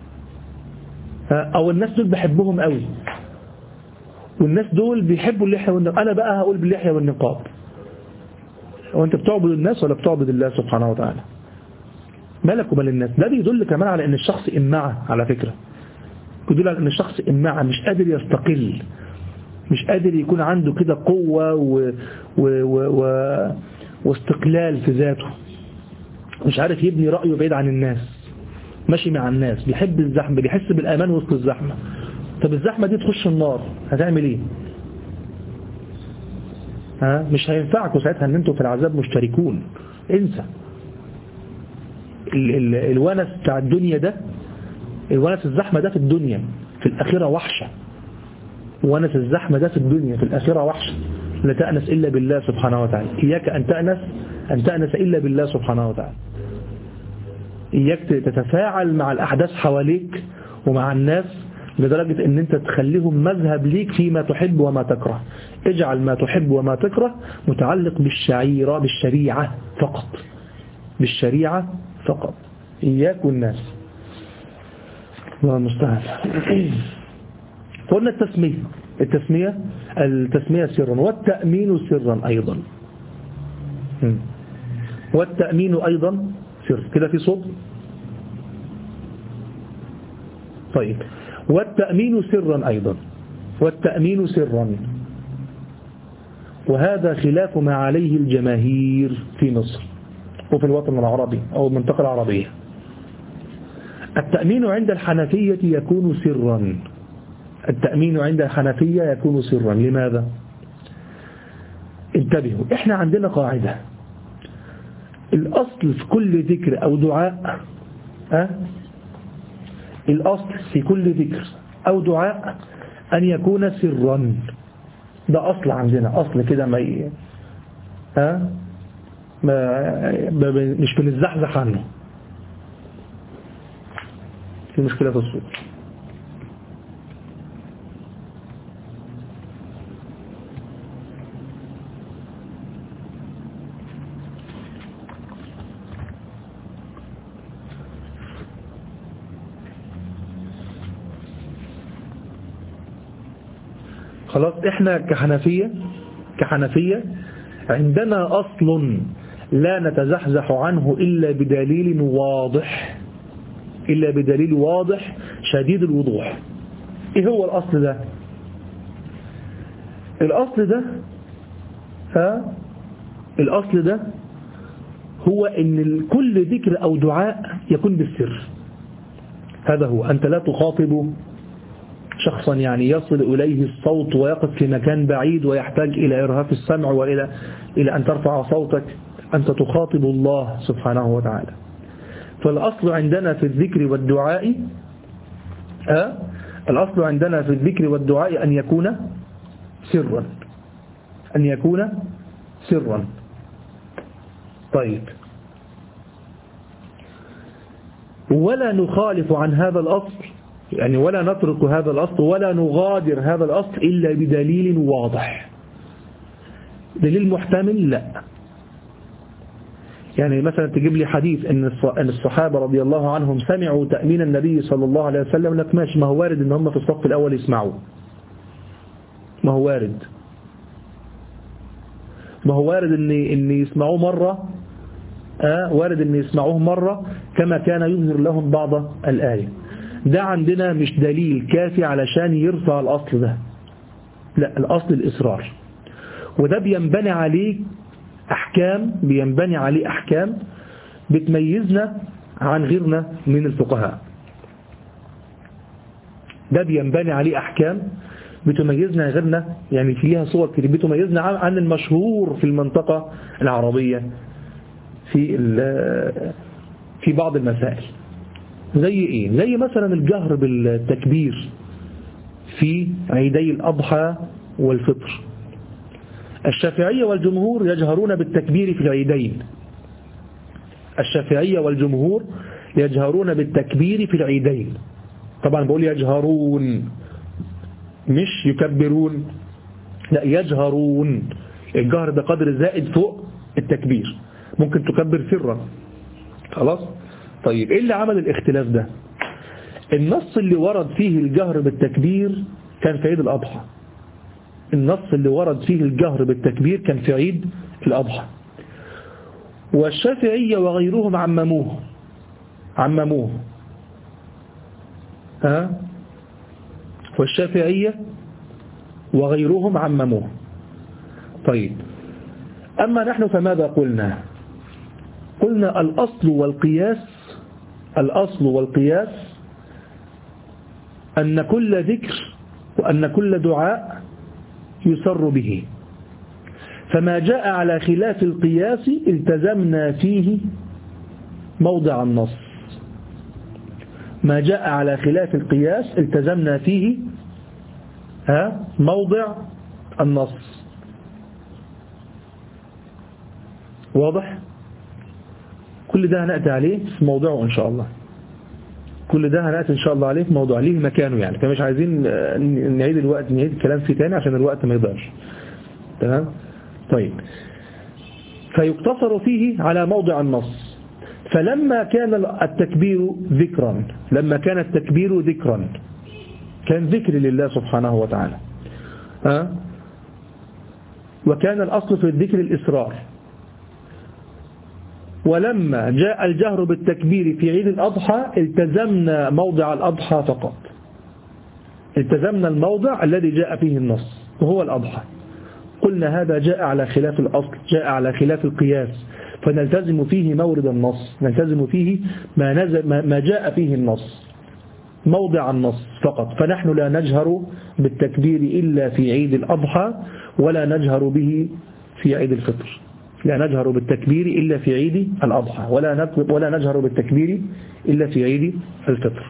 أو الناس دول بحبهم قوي والناس دول بيحبوا اللحية والنقاب، أنا بقى هقول باللحية والنقاب. وأنت بتعبد الناس ولا بتعبد الله سبحانه وتعالى؟ مالك ومال الناس؟ ده بيدل كمان على أن الشخص إمعة، على فكرة بيدل على أن الشخص إمعة، مش قادر يستقل، مش قادر يكون عنده كده قوة و... و... و... و... واستقلال في ذاته، مش عارف يبني رأيه بعيد عن الناس، ماشي مع الناس، بيحب الزحمة، بيحس بالأمان وسط الزحمة. طب الزحمة دي تخش النار هتعمل ايه؟ ها؟ مش هينفعكم ساعتها ان انتوا في العذاب مشتركون، انسى. ال ال الونس بتاع الدنيا ده، الونس الزحمة ده في الدنيا، في الآخرة وحشة. ونس الزحمة ده في الدنيا، في الآخرة وحشة. لا تأنس إلا بالله سبحانه وتعالى. إياك أن تأنس أن تأنس إلا بالله سبحانه وتعالى. إياك تتفاعل مع الأحداث حواليك ومع الناس لدرجة أن أنت تخليهم مذهب ليك فيما تحب وما تكره. اجعل ما تحب وما تكره متعلق بالشعيرة، بالشريعة فقط، بالشريعة فقط. إياك والناس. الله المستعان. قلنا التسمية، التسمية التسمية سرا، والتأمين سرا أيضا، والتأمين أيضا سر. كده في صوت؟ طيب. والتأمين سرا أيضا، والتأمين سرا، وهذا خلاف ما عليه الجماهير في مصر وفي الوطن العربي أو المنطقة العربية. التأمين عند الحنفية يكون سرا، التأمين عند الحنفية يكون سرا. لماذا؟ انتبهوا، احنا عندنا قاعدة، الأصل في كل ذكر أو دعاء أه؟ الأصل في كل ذكر أو دعاء أن يكون سرا. ده أصل عندنا، أصل كده ما ي... أه؟ ما... مش بنزحزح عنه. في مشكلة في الصوت. خلاص، احنا كحنفية كحنفية عندنا أصل لا نتزحزح عنه إلا بدليل واضح، إلا بدليل واضح شديد الوضوح. إيه هو الأصل ده؟ الأصل ده ها الأصل ده هو أن كل ذكر أو دعاء يكون بالسر. هذا هو، أنت لا تخاطب شخصا يعني يصل إليه الصوت ويقف في مكان بعيد ويحتاج إلى إرهاف السمع وإلى إلى أن ترفع صوتك. أنت تخاطب الله سبحانه وتعالى. فالأصل عندنا في الذكر والدعاء أه؟ الأصل عندنا في الذكر والدعاء أن يكون سرا، أن يكون سرا. طيب، ولا نخالف عن هذا الأصل، يعني ولا نترك هذا الأصل ولا نغادر هذا الأصل إلا بدليل واضح. دليل محتمل لا. يعني مثلا تجيب لي حديث أن الصحابة رضي الله عنهم سمعوا تأمين النبي صلى الله عليه وسلم، لك ماشي، ما هو وارد أن هم في الصف الأول يسمعوا، ما هو وارد، ما هو وارد أن, إن يسمعوه مرة، آه وارد أن يسمعوه مرة كما كان يظهر لهم بعض الآية. ده عندنا مش دليل كافي علشان يرفع الأصل ده، لا، الأصل الإصرار. وده بينبني عليه أحكام، بينبني عليه أحكام بتميزنا عن غيرنا من الفقهاء. ده بينبني عليه أحكام بتميزنا غيرنا، يعني فيها صور كتير بتميزنا عن المشهور في المنطقة العربية في في بعض المسائل. زي إيه؟ زي مثلا الجهر بالتكبير في عيدي الأضحى والفطر. الشافعية والجمهور يجهرون بالتكبير في العيدين. الشافعية والجمهور يجهرون بالتكبير في العيدين. طبعا بقول يجهرون مش يكبرون، لا، يجهرون. الجهر ده قدر زائد فوق التكبير، ممكن تكبر سرا. خلاص. طيب ايه اللي عمل الاختلاف ده؟ النص اللي ورد فيه الجهر بالتكبير كان في عيد الأضحى. النص اللي ورد فيه الجهر بالتكبير كان في عيد الأضحى. والشافعية وغيرهم عمموه عمموه ها والشافعية وغيرهم عمموه. طيب، أما نحن فماذا قلنا؟ قلنا الأصل والقياس الأصل والقياس أن كل ذكر وأن كل دعاء يسر به، فما جاء على خلاف القياس التزمنا فيه موضع النص. ما جاء على خلاف القياس التزمنا فيه ها موضع النص. واضح؟ كل ده هنأتي عليه في موضوعه إن شاء الله. كل ده هنأتي إن شاء الله عليه في موضوع ليه مكانه، يعني فمش عايزين نعيد الوقت نعيد الكلام فيه تاني عشان الوقت ما يضيعش. تمام؟ طيب، فيقتصر فيه على موضع النص. فلما كان التكبير ذكرا لما كان التكبير ذكرا كان ذكر لله سبحانه وتعالى، أه؟ وكان الأصل في الذكر الإسرار. ولما جاء الجهر بالتكبير في عيد الأضحى التزمنا موضع الأضحى فقط، التزمنا الموضع الذي جاء فيه النص وهو الأضحى. قلنا هذا جاء على خلاف الأصل، جاء على خلاف القياس، فنلتزم فيه مورد النص، نلتزم فيه ما, نزل ما جاء فيه النص، موضع النص فقط. فنحن لا نجهر بالتكبير إلا في عيد الأضحى ولا نجهر به في عيد الفطر. لا نجهر بالتكبير إلا في عيد الأضحى ولا ولا نجهر بالتكبير إلا في عيد الفطر.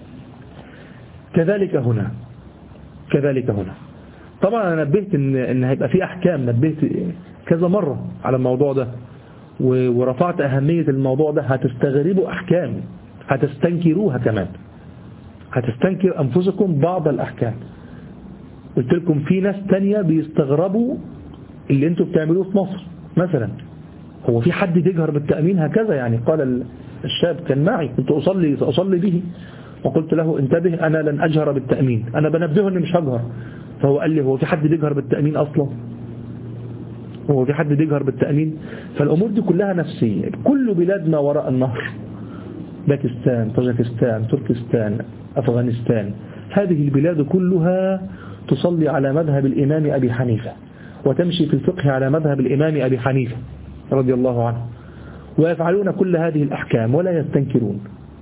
كذلك هنا كذلك هنا طبعا أنا نبهت إن, إن هيبقى في أحكام، نبهت كذا مرة على الموضوع ده ورفعت أهمية الموضوع ده. هتستغربوا أحكام، هتستنكروها كمان، هتستنكر أنفسكم بعض الأحكام. قلت لكم في ناس تانية بيستغربوا اللي انتوا بتعملوه في مصر مثلا. هو في حد يجهر بالتأمين هكذا؟ يعني قال الشاب كان معي، كنت أصلي أصلي به وقلت له انتبه أنا لن أجهر بالتأمين، أنا بنبهه أني مش هجهر. فهو قال لي هو في حد بيجهر بالتأمين أصلا؟ هو في حد بيجهر بالتأمين؟ فالأمور دي كلها نفسية. كل بلادنا وراء النهر، باكستان، طاجكستان، تركستان، أفغانستان، هذه البلاد كلها تصلي على مذهب الإمام أبي حنيفة وتمشي في الفقه على مذهب الإمام أبي حنيفة رضي الله عنه. ويفعلون كل هذه الأحكام ولا يستنكرون.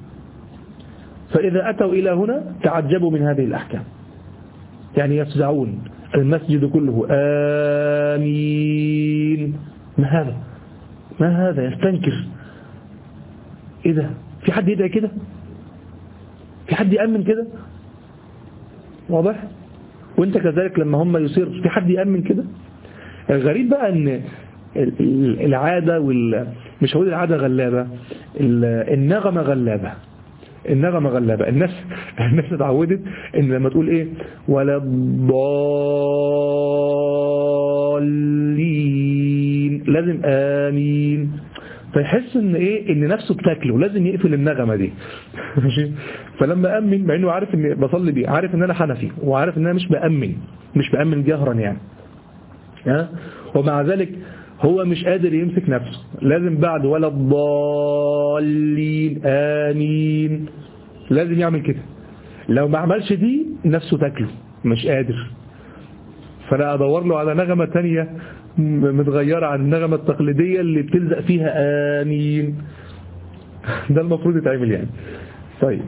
فإذا أتوا إلى هنا تعجبوا من هذه الأحكام، يعني يفزعون، المسجد كله آمين. ما هذا ما هذا يستنكر. إيه ده؟ في حد يدعي كده؟ في حد يأمن كده؟ واضح؟ وانت كذلك لما هم يصير في حد يأمن كده. الغريب بقى ان العادة وال مش هقول العادة غلابة، النغمة غلابة. النغمة غلابة. الناس الناس اتعودت ان لما تقول ايه ولا الضالين لازم آمين، فيحس ان ايه ان نفسه بتاكله، لازم يقفل النغمة دي. فلما أمن، مع انه عارف ان بصلي بيه، عارف ان انا حنفي وعارف ان انا مش بأمن مش بأمن جهرا يعني، ها، ومع ذلك هو مش قادر يمسك نفسه، لازم بعد ولا الضالين آمين لازم يعمل كده. لو ما عملش دي نفسه تاكله، مش قادر. فأنا أدور له على نغمة تانية متغيرة عن النغمة التقليدية اللي بتلزق فيها آمين. ده المفروض يتعمل يعني. طيب،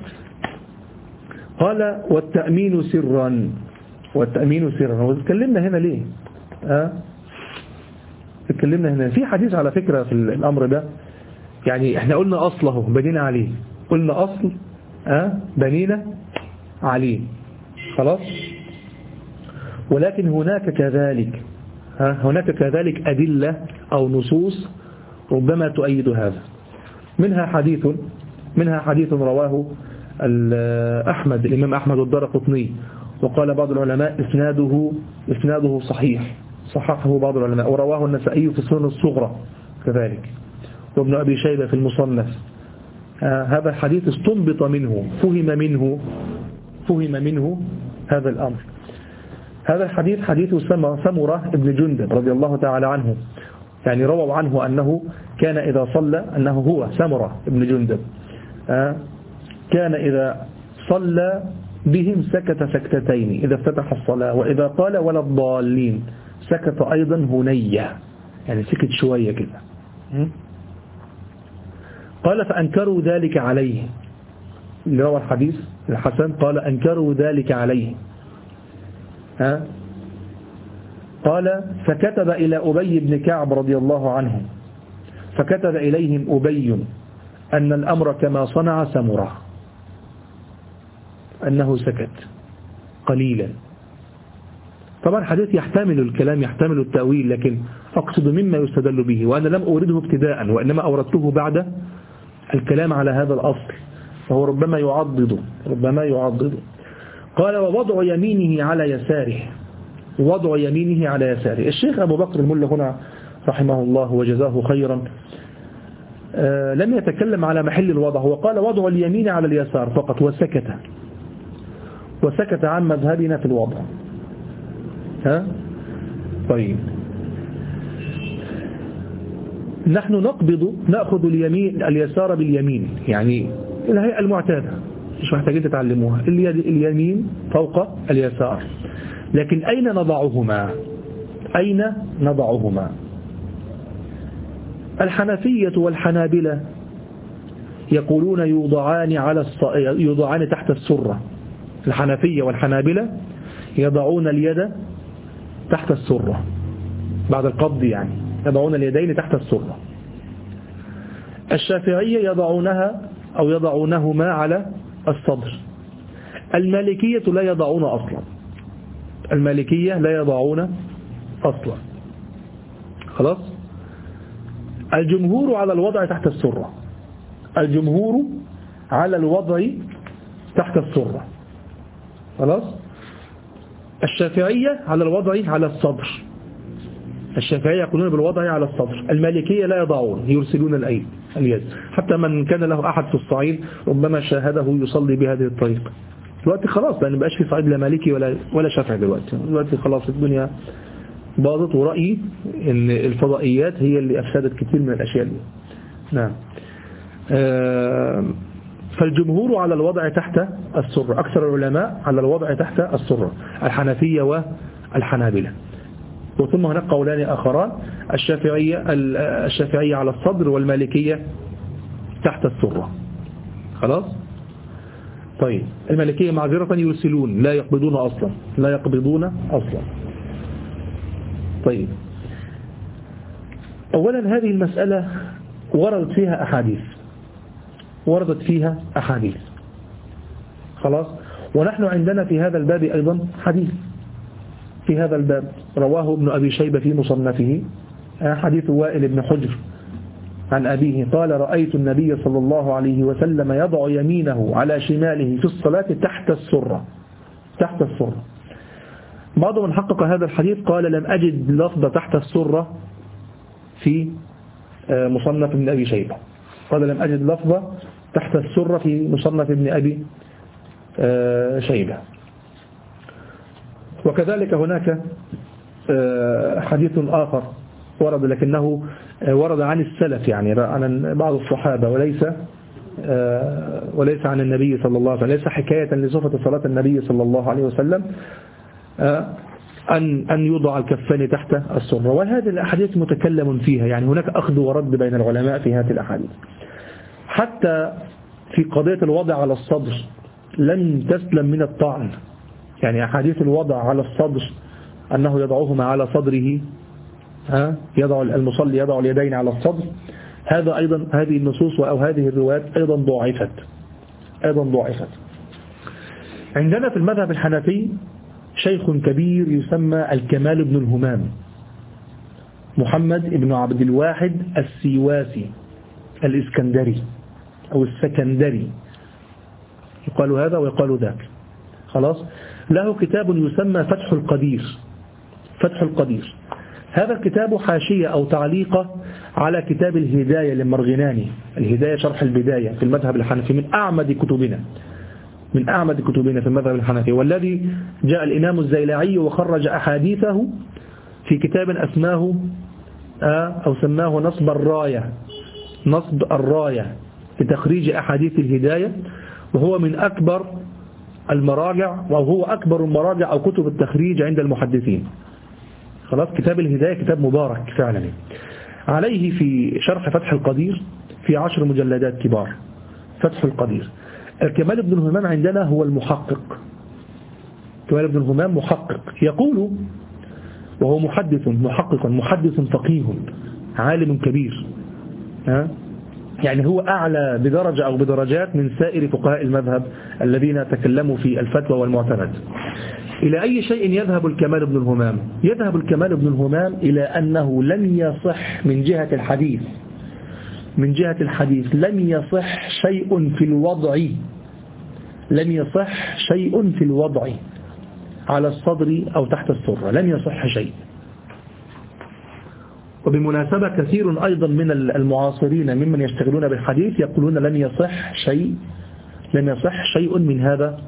قال والتأمين سرا. والتأمين سرا، واتكلمنا هنا ليه؟ أه؟ اتكلمنا هنا في حديث على فكرة في الأمر ده، يعني احنا قلنا أصله بنينا عليه، قلنا أصل أه؟ بنينا عليه خلاص. ولكن هناك كذلك ها هناك كذلك أدلة أو نصوص ربما تؤيد هذا. منها حديث منها حديث رواه أحمد الإمام أحمد والدارقطني، وقال بعض العلماء إسناده إسناده صحيح، صححه بعض العلماء، ورواه النسائي في السنن الصغرى كذلك، وابن أبي شيبة في المصنف. آه هذا الحديث استنبط منه فهم منه فهم منه هذا الأمر. هذا الحديث حديث سمرة ابن جندب رضي الله تعالى عنه، يعني رووا عنه أنه كان إذا صلى، أنه هو سمرة ابن جندب آه كان إذا صلى بهم سكت سكتتين إذا افتتح الصلاة، وإذا قال ولا الضالين سكت أيضا هنية، يعني سكت شوية كده. قال فأنكروا ذلك عليه، اللي روى الحديث الحسن قال أنكروا ذلك عليه. ها؟ قال فكتب إلى أبي بن كعب رضي الله عنه، فكتب إليهم أبي أن الأمر كما صنع سمرة، أنه سكت قليلا. طبعا الحديث يحتمل الكلام، يحتمل التأويل، لكن أقصد مما يستدل به، وأنا لم أورده ابتداء وإنما أوردته بعد الكلام على هذا الأصل، فهو ربما يعضد ربما يعضد. قال ووضع يمينه على يساره، وضع يمينه على يساره. الشيخ أبو بكر الملا هنا رحمه الله وجزاه خيرا آه لم يتكلم على محل الوضع، هو قال وضع اليمين على اليسار فقط، وسكت وسكت عن مذهبنا في الوضع. ها؟ طيب، نحن نقبض نأخذ اليمين اليسار باليمين، يعني الهيئة المعتادة مش محتاجين تتعلموها، اليمين فوق اليسار. لكن أين نضعهما؟ أين نضعهما؟ الحنفية والحنابلة يقولون يوضعان على الص... يوضعان تحت السرة. الحنفية والحنابلة يضعون اليد تحت السرة بعد القبض، يعني يضعون اليدين تحت السرة. الشافعية يضعونها أو يضعونهما على الصدر. المالكية لا يضعون أصلا، المالكية لا يضعون أصلا. خلاص. الجمهور على الوضع تحت السرة، الجمهور على الوضع تحت السرة. خلاص. الشافعية على الوضع على الصدر، الشافعية يقولون بالوضع على الصدر. المالكية لا يضعون، يرسلون الأيد اليد، حتى من كان له أحد في الصعيد ربما شاهده يصلي بهذه الطريقة. دلوقتي خلاص لأن مبقاش في صعيد لا مالكي ولا ولا شافعي دلوقتي، دلوقتي خلاص الدنيا باظت، ورأيي ان الفضائيات هي اللي أفسدت كثير من الأشياء دي. نعم. فالجمهور على الوضع تحت السرة، أكثر العلماء على الوضع تحت السرة، الحنفية والحنابلة. وثم هناك قولان آخران، الشافعية الشافعية على الصدر والمالكية تحت السرة. خلاص. طيب المالكية معذرة يرسلون، لا يقبضون أصلا، لا يقبضون أصلا. طيب أولا هذه المسألة وردت فيها أحاديث، وردت فيها أحاديث. خلاص. ونحن عندنا في هذا الباب أيضا حديث في هذا الباب رواه ابن أبي شيبة في مصنفه، حديث وائل بن حجر عن أبيه قال: رأيت النبي صلى الله عليه وسلم يضع يمينه على شماله في الصلاة تحت السرة. تحت السرة. بعض من حقق هذا الحديث قال: لم أجد لفظ تحت السرة في مصنف ابن أبي شيبة. قال: لم أجد لفظ تحت السرة في مصنف ابن أبي شيبة. وكذلك هناك حديث آخر ورد، لكنه ورد عن السلف، يعني عن بعض الصحابة، وليس وليس عن النبي صلى الله عليه وسلم، ليس حكاية لصفة صلاة النبي صلى الله عليه وسلم أن أن يوضع الكفان تحت السرة. وهذه الأحاديث متكلم فيها، يعني هناك أخذ ورد بين العلماء في هذه الأحاديث. حتى في قضية الوضع على الصدر لن تسلم من الطعن، يعني أحاديث الوضع على الصدر أنه يضعهما على صدره، ها يضع المصلي يضع اليدين على الصدر، هذا أيضا هذه النصوص أو هذه الروايات أيضا ضعفت أيضا ضعفت. عندنا في المذهب الحنفي شيخ كبير يسمى الكمال بن الهمام، محمد بن عبد الواحد السيواسي الإسكندري أو السكندري، يقال هذا ويقال ذاك. خلاص. له كتاب يسمى فتح القدير. فتح القدير هذا الكتاب حاشية أو تعليقة على كتاب الهداية للمرغناني، الهداية شرح البداية في المذهب الحنفي، من أعمد كتبنا من أعمد كتبنا في المذهب الحنفي، والذي جاء الإمام الزيلعي وخرج أحاديثه في كتاب أسماه أو سماه نصب الراية نصب الراية لتخريج أحاديث الهداية، وهو من أكبر المراجع، وهو أكبر المراجع أو كتب التخريج عند المحدثين. خلاص. كتاب الهداية كتاب مبارك فعلا. عليه في شرح فتح القدير في عشر مجلدات كبار. فتح القدير. الكمال بن الهمام عندنا هو المحقق. كمال بن الهمام محقق، يقول وهو محدث محقق محدث فقيه عالم كبير، ها يعني هو أعلى بدرجة أو بدرجات من سائر فقهاء المذهب الذين تكلموا في الفتوى والمعتمد. إلى أي شيء يذهب الكمال بن الهمام؟ يذهب الكمال بن الهمام إلى أنه لم يصح من جهة الحديث من جهة الحديث لم يصح شيء في الوضع لم يصح شيء في الوضع على الصدر أو تحت السرة، لم يصح شيء. وبمناسبة كثير أيضا من المعاصرين ممن يشتغلون بالحديث يقولون لم يصح شيء لم يصح شيء من هذا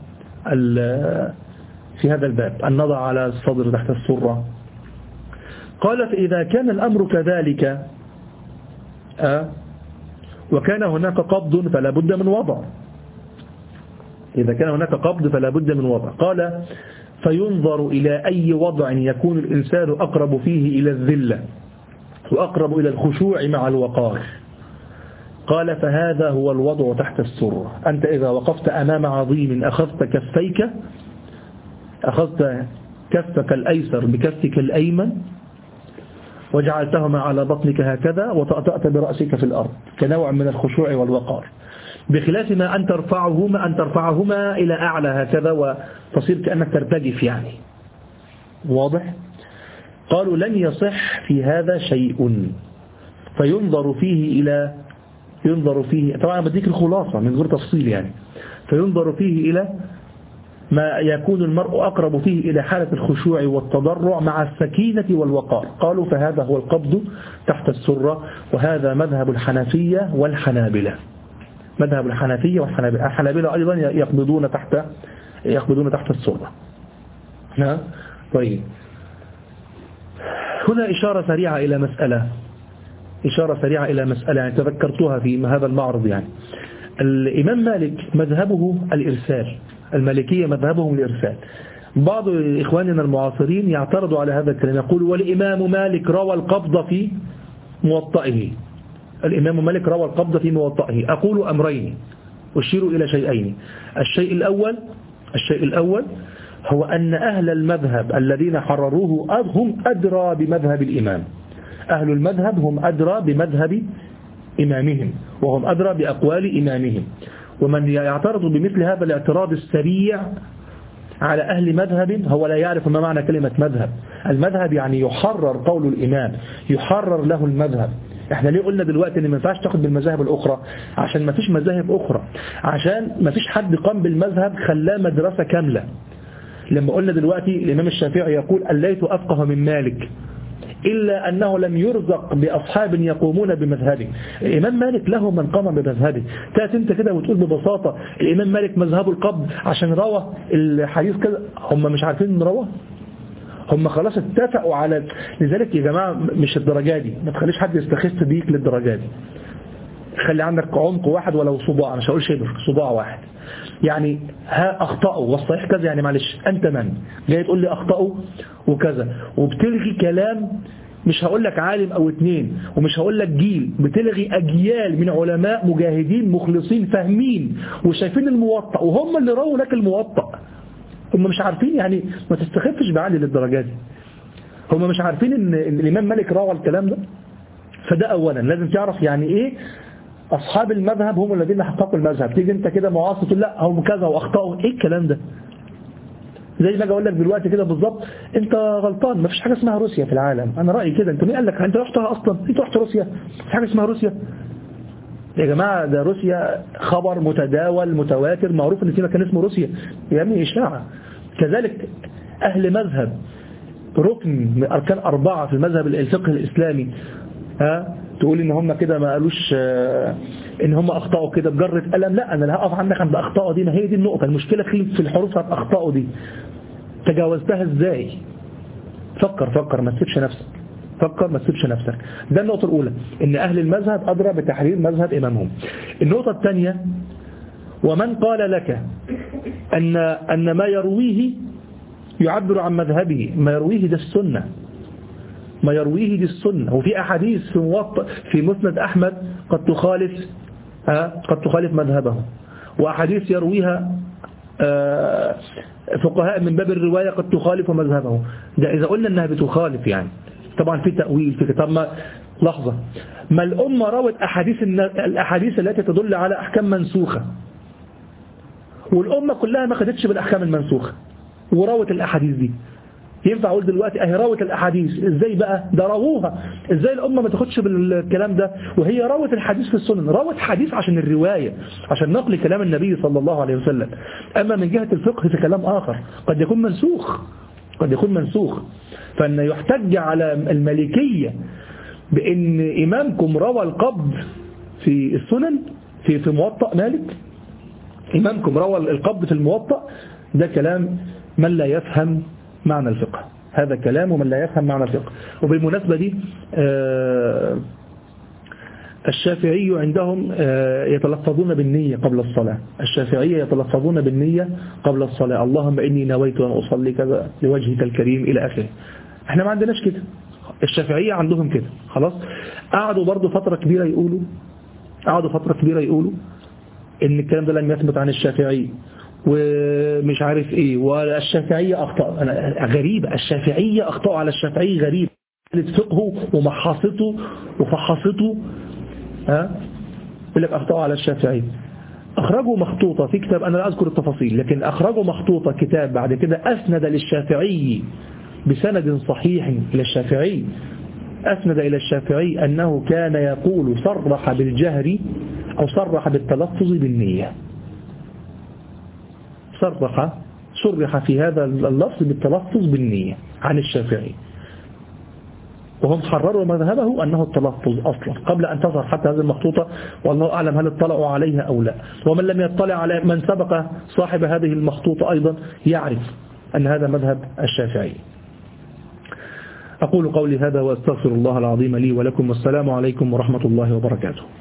في هذا الباب، النضع على الصدر تحت السرة. قال: فإذا كان الأمر كذلك أه وكان هناك قبض فلا بد من وضع إذا كان هناك قبض فلا بد من وضع قال: فينظر إلى أي وضع يكون الإنسان أقرب فيه إلى الذلة وأقرب إلى الخشوع مع الوقار. قال: فهذا هو الوضع تحت السرة. أنت إذا وقفت أمام عظيم أخذت كفيك أخذت كفك الأيسر بكفك الأيمن وجعلتهما على بطنك هكذا وطأطأت برأسك في الأرض كنوع من الخشوع والوقار، بخلاف ما أن ترفعهما أن ترفعهما إلى أعلى هكذا وتصير كأنك ترتجف، يعني واضح. قالوا: لن يصح في هذا شيء، فينظر فيه إلى ينظر فيه طبعا بديك الخلاصة من غير تفصيل، يعني فينظر فيه إلى ما يكون المرء أقرب فيه إلى حالة الخشوع والتضرع مع السكينة والوقار. قالوا: فهذا هو القبض تحت السرة، وهذا مذهب الحنفية والحنابلة. مذهب الحنفية والحنابلة الحنابلة أيضا يقبضون تحت يقبضون تحت السرة. ها طيب، هنا إشارة سريعة إلى مسألة إشارة سريعة إلى مسألة يعني تذكرتها في هذا المعرض. يعني الإمام مالك مذهبه الإرسال، المالكية مذهبهم الإرسال. بعض إخواننا المعاصرين يعترضوا على هذا الكلام، يقول والإمام مالك روى القبض في موطئه. الإمام مالك روى القبض في موطئه. أقول أمرين أشير إلى شيئين. الشيء الأول الشيء الأول هو أن أهل المذهب الذين حرروه هم أدرى بمذهب الإمام. أهل المذهب هم أدرى بمذهب إمامهم، وهم أدرى بأقوال إمامهم. ومن يعترض بمثل هذا الاعتراض السريع على أهل مذهب هو لا يعرف ما معنى كلمة مذهب. المذهب يعني يحرر قول الإمام، يحرر له المذهب. احنا ليه قلنا دلوقتي ان ما ينفعش تاخد بالمذاهب الاخرى؟ عشان ما فيش مذاهب اخرى، عشان ما فيش حد قام بالمذهب خلاه مدرسة كاملة. لما قلنا دلوقتي الامام الشافعي يقول الليث افقه من مالك إلا أنه لم يرزق بأصحاب يقومون بمذهبه. الإمام مالك له من قام بمذهبه. تأتي أنت كده وتقول ببساطة الإمام مالك مذهبه القبض عشان روى الحديث كذا. هم مش عارفين إن روى، هم خلاص اتفقوا على. لذلك يا جماعة مش الدرجة دي، ما تخليش حد يستخف بيك للدرجة دي. خلي عندك عمق واحد ولو صباع، مش هقول شبر، صباع واحد. يعني ها أخطأوا والصحيح كذا، يعني معلش أنت من جاي تقول لي أخطأوا وكذا وبتلغي كلام؟ مش هقول لك عالم أو اتنين، ومش هقول لك جيل، بتلغي أجيال من علماء مجاهدين مخلصين فاهمين وشايفين الموطأ، وهم اللي رووا لك الموطأ. هم مش عارفين، يعني ما تستخفش بعلي للدرجات دي. هم مش عارفين إن, إن الإمام مالك روى الكلام ده. فده أولا لازم تعرف يعني إيه أصحاب المذهب هم الذين حققوا المذهب. تيجي أنت كده معاصر تقول لا هم كذا وأخطأوا، إيه الكلام ده؟ زي ما أقول لك دلوقتي كده بالظبط، أنت غلطان، ما فيش حاجة اسمها روسيا في العالم. أنا رأيي كده. أنت مين قال لك؟ أنت رحتها أصلا؟ أنت رحت روسيا؟ في حاجة اسمها روسيا يا جماعة؟ ده روسيا خبر متداول متواتر معروف إن في مكان اسمه روسيا يا ابني، إشاعة. كذلك أهل مذهب ركن من أركان أربعة في المذهب الفقه الإسلامي، ها تقول ان هم كده ما قالوش ان هم اخطاوا كده بجرة قلم. لا، انا لا هقف عندك عند اخطاوا دي، ما هي دي النقطة. المشكلة في الحروف بتاعت اخطاوا دي، تجاوزتها ازاي؟ فكر فكر ما تسيبش نفسك، فكر ما تسيبش نفسك. ده النقطة الاولى، ان اهل المذهب ادرى بتحرير مذهب امامهم. النقطة الثانية، ومن قال لك ان ان ما يرويه يعبر عن مذهبه، ما يرويه ده السنة، ما يرويه دي السنة. وفي أحاديث في موطأ في مسند أحمد قد تخالف قد تخالف مذهبه، وأحاديث يرويها فقهاء من باب الرواية قد تخالف مذهبه. ده إذا قلنا أنها بتخالف، يعني طبعا في تأويل في كتاب. ما لحظة، ما الأمة روت أحاديث الأحاديث التي تدل على أحكام منسوخة، والأمة كلها ما خدتش بالأحكام المنسوخة وروت الأحاديث دي. ينفع اقول دلوقتي اهي روت الاحاديث؟ ازاي بقى؟ ده رووها. ازاي الامه ما تاخدش بالكلام ده وهي روت الحديث في السنن؟ روت حديث عشان الروايه، عشان نقل كلام النبي صلى الله عليه وسلم. اما من جهه الفقه في كلام اخر قد يكون منسوخ، قد يكون منسوخ. فان يحتج على المالكيه بان امامكم روى القبض في السنن في في موطأ مالك، امامكم روى القبض في الموطأ، ده كلام من لا يفهم معنى الفقه. هذا كلام من لا يفهم معنى الفقه. وبالمناسبة دي الشافعي عندهم يتلفظون بالنية قبل الصلاة. الشافعية يتلفظون بالنية قبل الصلاة، اللهم إني نويت أن أصلي كذا لوجهك الكريم إلى آخره. احنا ما عندناش كده، الشافعية عندهم كده. خلاص، قعدوا برضو فترة كبيرة يقولوا قعدوا فترة كبيرة يقولوا إن الكلام ده لم يثبت عن الشافعي ومش عارف ايه، والشافعية اخطأ. أنا غريبة، الشافعية اخطأوا على الشافعي، غريب. فقهه ومحاصته وفحصته، ها يقول لك اخطأوا على الشافعي. اخرجوا مخطوطة في كتاب، انا لا اذكر التفاصيل، لكن اخرجوا مخطوطة كتاب بعد كده اسند للشافعي بسند صحيح الى الشافعي، اسند الى الشافعي انه كان يقول صرح بالجهر او صرح بالتلفظ بالنية. صرح صرح في هذا اللفظ بالتلفظ بالنية عن الشافعي، وهم حرروا مذهبه أنه التلفظ أصلا قبل أن تظهر حتى هذه المخطوطة، والله أعلم هل اطلعوا عليها أو لا. ومن لم يطلع على، من سبق صاحب هذه المخطوطة أيضا يعرف أن هذا مذهب الشافعي. أقول قولي هذا وأستغفر الله العظيم لي ولكم، والسلام عليكم ورحمة الله وبركاته.